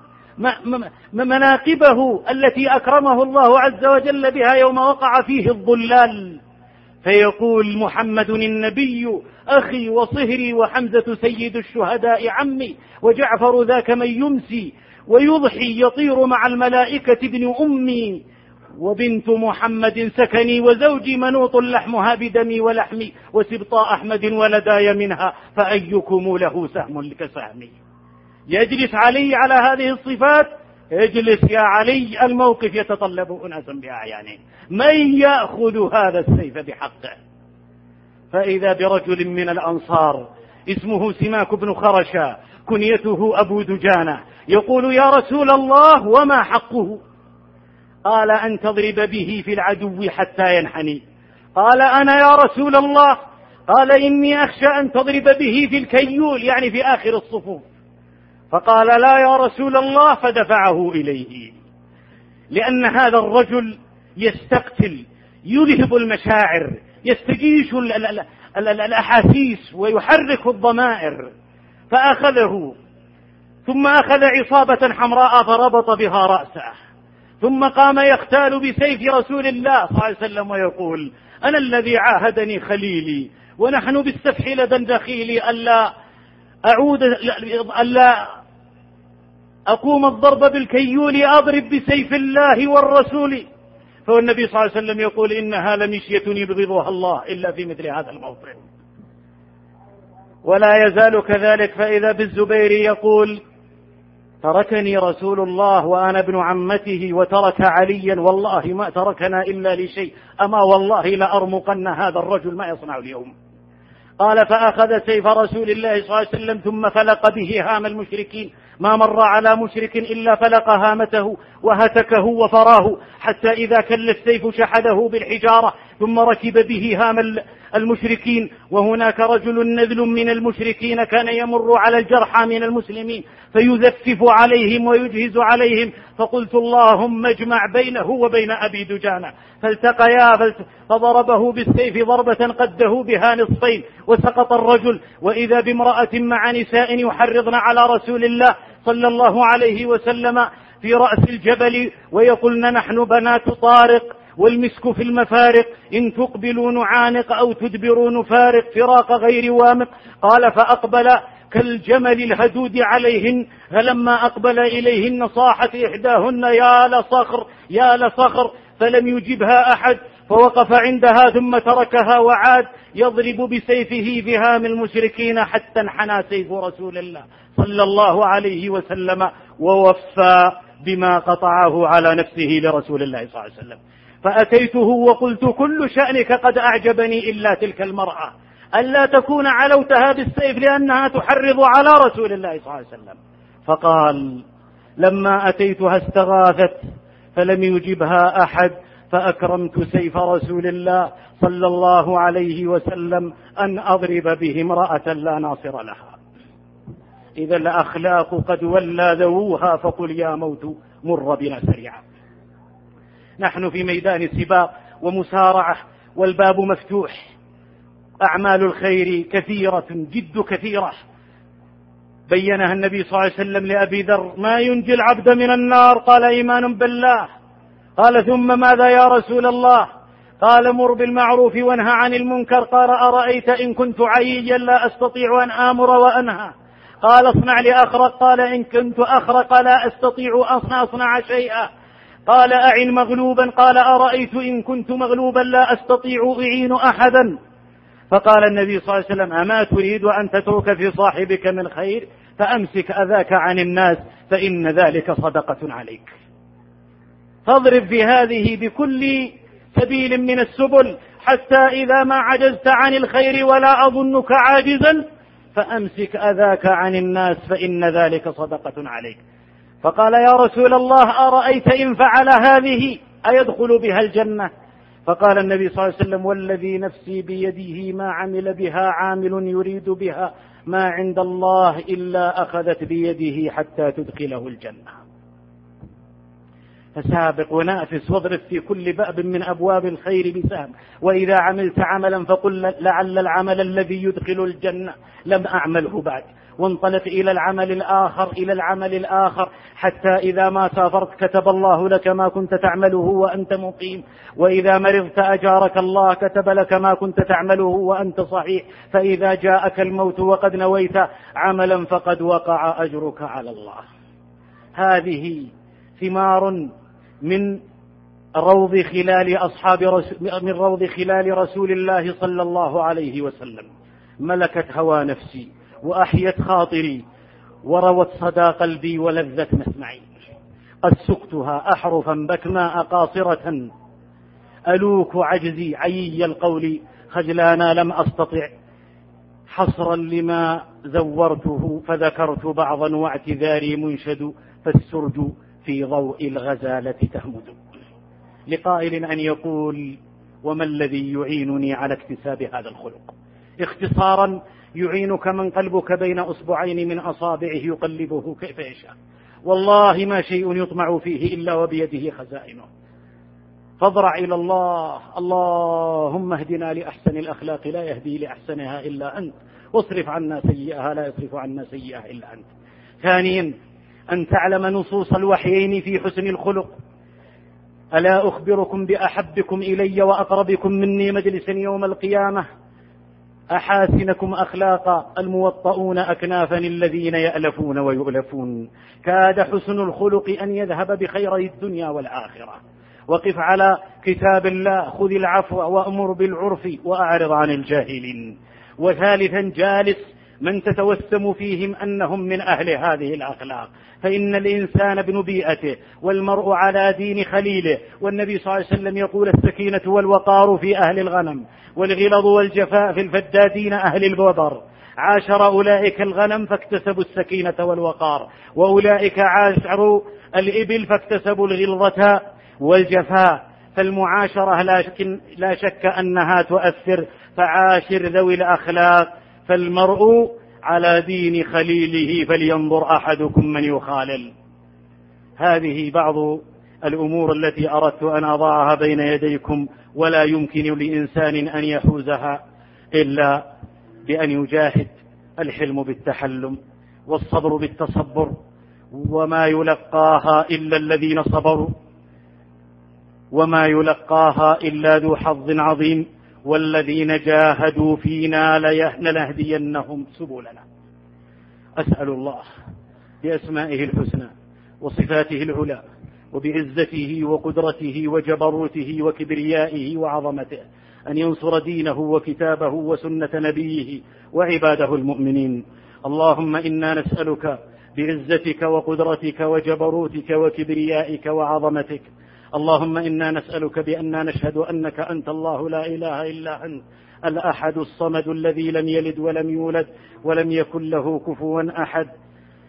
[SPEAKER 1] مناقبه التي أكرمه الله عز وجل بها يوم وقع فيه الضلال، فيقول محمد النبي أخي وصهري، وحمزة سيد الشهداء عمي، وجعفر ذاك من يمسي ويضحي يطير مع الملائكة ابن أمي، وبنت محمد سكني، وزوجي منوط لحمها بدمي ولحمي، وسبطاء أحمد ولداي منها، فأيكم له سهم كسهمي. يجلس علي على هذه الصفات؟ اجلس يا علي، الموقف يتطلب أناسا بأعيانهم. من يأخذ هذا السيف بحقه؟ فإذا برجل من الأنصار اسمه سماك بن خرشا، كنيته أبو دجانة، يقول يا رسول الله وما حقه؟ قال أن تضرب به في العدو حتى ينحني. قال أنا يا رسول الله؟ قال إني أخشى أن تضرب به في الكيول، يعني في آخر الصفوف. فقال لا يا رسول الله، فدفعه إليه، لأن هذا الرجل يستقتل، يلهب المشاعر، يستجيش الأحاسيس ويحرك الضمائر. فأخذه، ثم أخذ عصابة حمراء فربط بها رأسه، ثم قام يختال بسيف رسول الله صلى الله عليه وسلم ويقول أنا الذي عاهدني خليلي، ونحن بالسفح لدى دخيلي، ألا أعود ألا أقوم الضرب بالكيول، أضرب بسيف الله والرسول. فالنبي صلى الله عليه وسلم يقول إنها لمشية يبغضها الله إلا في مثل هذا الموطن. ولا يزال كذلك، فإذا بالزبير يقول تركني رسول الله وأنا ابن عمته، وترك عليا، والله ما تركنا إلا لشيء، أما والله لأرمقن هذا الرجل ما يصنع اليوم. قال فأخذ سيف رسول الله صلى الله عليه وسلم ثم فلق به هام المشركين، ما مر على مشرك إلا فلق هامته وهتكه وفراه، حتى إذا كل السيف شحذه بالحجارة، ثم ركب به هام المشركين. وهناك رجل نذل من المشركين كان يمر على الجرحى من المسلمين فيزفف عليهم ويجهز عليهم، فقلت اللهم اجمع بينه وبين أبي دجانة، فالتقيا فضربه بالسيف ضربة قده بها نصفين، وسقط الرجل. وإذا بامرأة مع نساء يحرضن على رسول الله صلى الله عليه وسلم في رأس الجبل، ويقولن نحن بنات طارق والمسك في المفارق، إن تقبلوا نعانق أو تدبروا نفارق، فراق غير وامق. قال فأقبل كالجمل الهدود عليهن، فلما أقبل إليهن صاحت إحداهن يا لصخر يا لصخر، فلم يجبها أحد، فوقف عندها ثم تركها وعاد يضرب بسيفه بهام المشركين حتى انحنى سيف رسول الله صلى الله عليه وسلم، ووفى بما قطعه على نفسه لرسول الله صلى الله عليه وسلم. فأتيته وقلت كل شأنك قد أعجبني إلا تلك المرأة، ألا تكون علوتها بالسيف لأنها تحرض على رسول الله صلى الله عليه وسلم. فقال لما أتيتها استغاثت فلم يجبها أحد، فأكرمت سيف رسول الله صلى الله عليه وسلم أن أضرب به امرأة لا ناصر لها. إذا الأخلاق قد ولى ذووها فقل يا موت مر بنا سريعا. نحن في ميدان سباق ومسارعة والباب مفتوح، أعمال الخير كثيرة جد كثيرة بينها النبي صلى الله عليه وسلم لأبي ذر: ما ينجي العبد من النار؟ قال: إيمان بالله. قال: ثم ماذا يا رسول الله؟ قال: مر بالمعروف وانهى عن المنكر. قال: أرأيت إن كنت عييا لا أستطيع أن آمر وأنهى؟ قال: اصنع لأخرق. قال: إن كنت أخرق لا أستطيع أن أصنع شيئا. قال: أعن مغلوبا. قال: أرأيت إن كنت مغلوبا لا أستطيع أعين أحدا. فقال النبي صلى الله عليه وسلم: أما تريد أن تترك في صاحبك من خير؟ فأمسك أذاك عن الناس فإن ذلك صدقة عليك. فاضرب في هذه بكل سبيل من السبل، حتى إذا ما عجزت عن الخير ولا أظنك عاجزا فأمسك أذاك عن الناس فإن ذلك صدقة عليك. فقال: يا رسول الله أرأيت إن فعل هذه أيدخل بها الجنة؟ فقال النبي صلى الله عليه وسلم: والذي نفسي بيده ما عمل بها عامل يريد بها ما عند الله إلا أخذت بيده حتى تدخله الجنة. فسابق ونافس واضرب في كل باب من أبواب الخير بسهم، وإذا عملت عملا فقل لعل العمل الذي يدخل الجنة لم أعمله بعد، وانطلق إلى العمل الآخر إلى العمل الآخر حتى إذا ما سافرت كتب الله لك ما كنت تعمله وأنت مقيم، وإذا مرضت أجارك الله كتب لك ما كنت تعمله وأنت صحيح، فإذا جاءك الموت وقد نويت عملا فقد وقع أجرك على الله. هذه ثمار من روض خلال أصحاب رسول من روض خلال رسول الله صلى الله عليه وسلم، ملكت هوى نفسي وأحيت خاطري وروت صدى قلبي ولذت مسمعي. قد سكتها أحرفا بكماء قاصرة ألوك عجزي عيي القول خجلانا لم أستطع حصرا لما زورته فذكرت بعضا واعتذاري منشد فالسرج في ضوء الغزالة تهمد. لقائل أن يقول: وما الذي يعينني على اكتساب هذا الخلق؟ اختصارا: يعينك من قلبك بين أصبعين من أصابعه يقلبه كيف يشاء، والله ما شيء يطمع فيه إلا وبيده خزائنه. فاضرع إلى الله: اللهم اهدنا لأحسن الأخلاق لا يهدي لأحسنها إلا أنت، واصرف عنا سيئها لا يصرف عنا سيئها إلا أنت. ثانيا: أن تعلم نصوص الوحيين في حسن الخلق. ألا أخبركم بأحبكم إلي وأقربكم مني مجلسا يوم القيامة؟ أحاسنكم أخلاقا الموطؤون أكنافا الذين يألفون ويؤلفون. كاد حسن الخلق أن يذهب بخيري الدنيا والآخرة. وقف على كتاب الله، خذ العفو وأمر بالعرف وأعرض عن الجاهلين. وثالثا: جالس من تتوسم فيهم أنهم من أهل هذه الأخلاق، فإن الإنسان ابن بيئته والمرء على دين خليله. والنبي صلى الله عليه وسلم يقول: السكينة والوقار في أهل الغنم، والغلظ والجفاء في الفدادين أهل الببر. عاشر أولئك الغنم فاكتسبوا السكينة والوقار، وأولئك عاشروا الإبل فاكتسبوا الغلظة والجفاء. فالمعاشرة لا شك, لا شك أنها تؤثر، فعاشر ذوي الأخلاق، فالمرء على دين خليله فلينظر أحدكم من يخالل. هذه بعض الأمور التي أردت أن أضعها بين يديكم، ولا يمكن لإنسان أن يحوزها إلا بأن يجاهد. الحلم بالتحلم، والصبر بالتصبر، وما يلقاها إلا الذين صبروا، وما يلقاها إلا ذو حظ عظيم. والذين جاهدوا فينا لنهدينهم سبلنا. أسأل الله بأسمائه الحسنى وصفاته العلى وبعزته وقدرته وجبروته وكبريائه وعظمته أن ينصر دينه وكتابه وسنة نبيه وعباده المؤمنين. اللهم إنا نسألك بعزتك وقدرتك وجبروتك وكبريائك وعظمتك. اللهم إنا نسألك بأننا نشهد أنك أنت الله لا إله إلا أنت الأحد الصمد الذي لم يلد ولم يولد ولم يكن له كفوا أحد.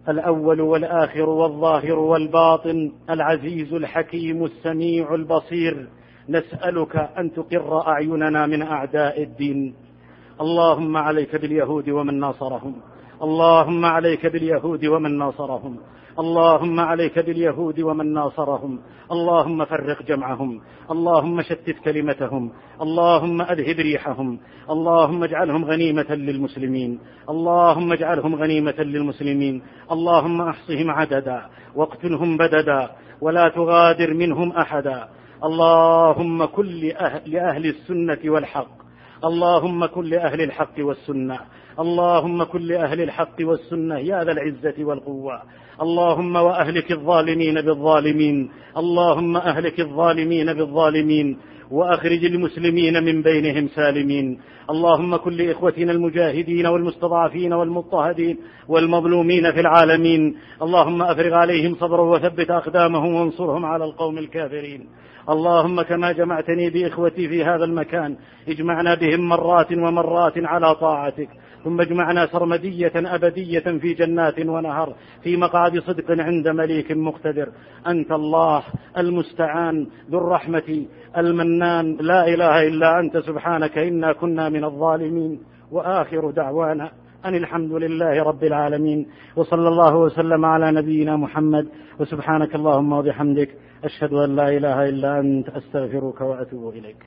[SPEAKER 1] الأول والآخر والظاهر والباطن، العزيز الحكيم السميع البصير، نسألك أن تقر أعيننا من أعداء الدين. اللهم عليك باليهود ومن ناصرهم، اللهم عليك باليهود ومن ناصرهم، اللهم عليك باليهود ومن ناصرهم، اللهم فرق جمعهم، اللهم شتت كلمتهم، اللهم أذهب ريحهم، اللهم اجعلهم غنيمة للمسلمين، اللهم اجعلهم غنيمة للمسلمين، اللهم احصهم عددا واقتلهم بددا ولا تغادر منهم أحدا. اللهم كن لأهل السنة والحق، اللهم كن لأهل الحق والسنة، اللهم كن لأهل الحق والسنة يا ذا العزة والقوة. اللهم وأهلك الظالمين بالظالمين، اللهم أهلك الظالمين بالظالمين وأخرج المسلمين من بينهم سالمين. اللهم كن لإخوتنا المجاهدين والمستضعفين والمضطهدين والمظلومين في العالمين، اللهم أفرغ عليهم صبرا وثبت أقدامهم وانصرهم على القوم الكافرين. اللهم كما جمعتني بإخوتي في هذا المكان اجمعنا بهم مرات ومرات على طاعتك، ثم اجمعنا سرمدية أبدية في جنات ونهر في مقعد صدق عند مليك مقتدر. أنت الله المستعان ذو الرحمة المنان، لا إله إلا أنت سبحانك إنا كنا من الظالمين. وآخر دعوانا أن الحمد لله رب العالمين، وصلى الله وسلم على نبينا محمد. وسبحانك اللهم وبحمدك أشهد أن لا إله إلا أنت أستغفرك وأتوب إليك.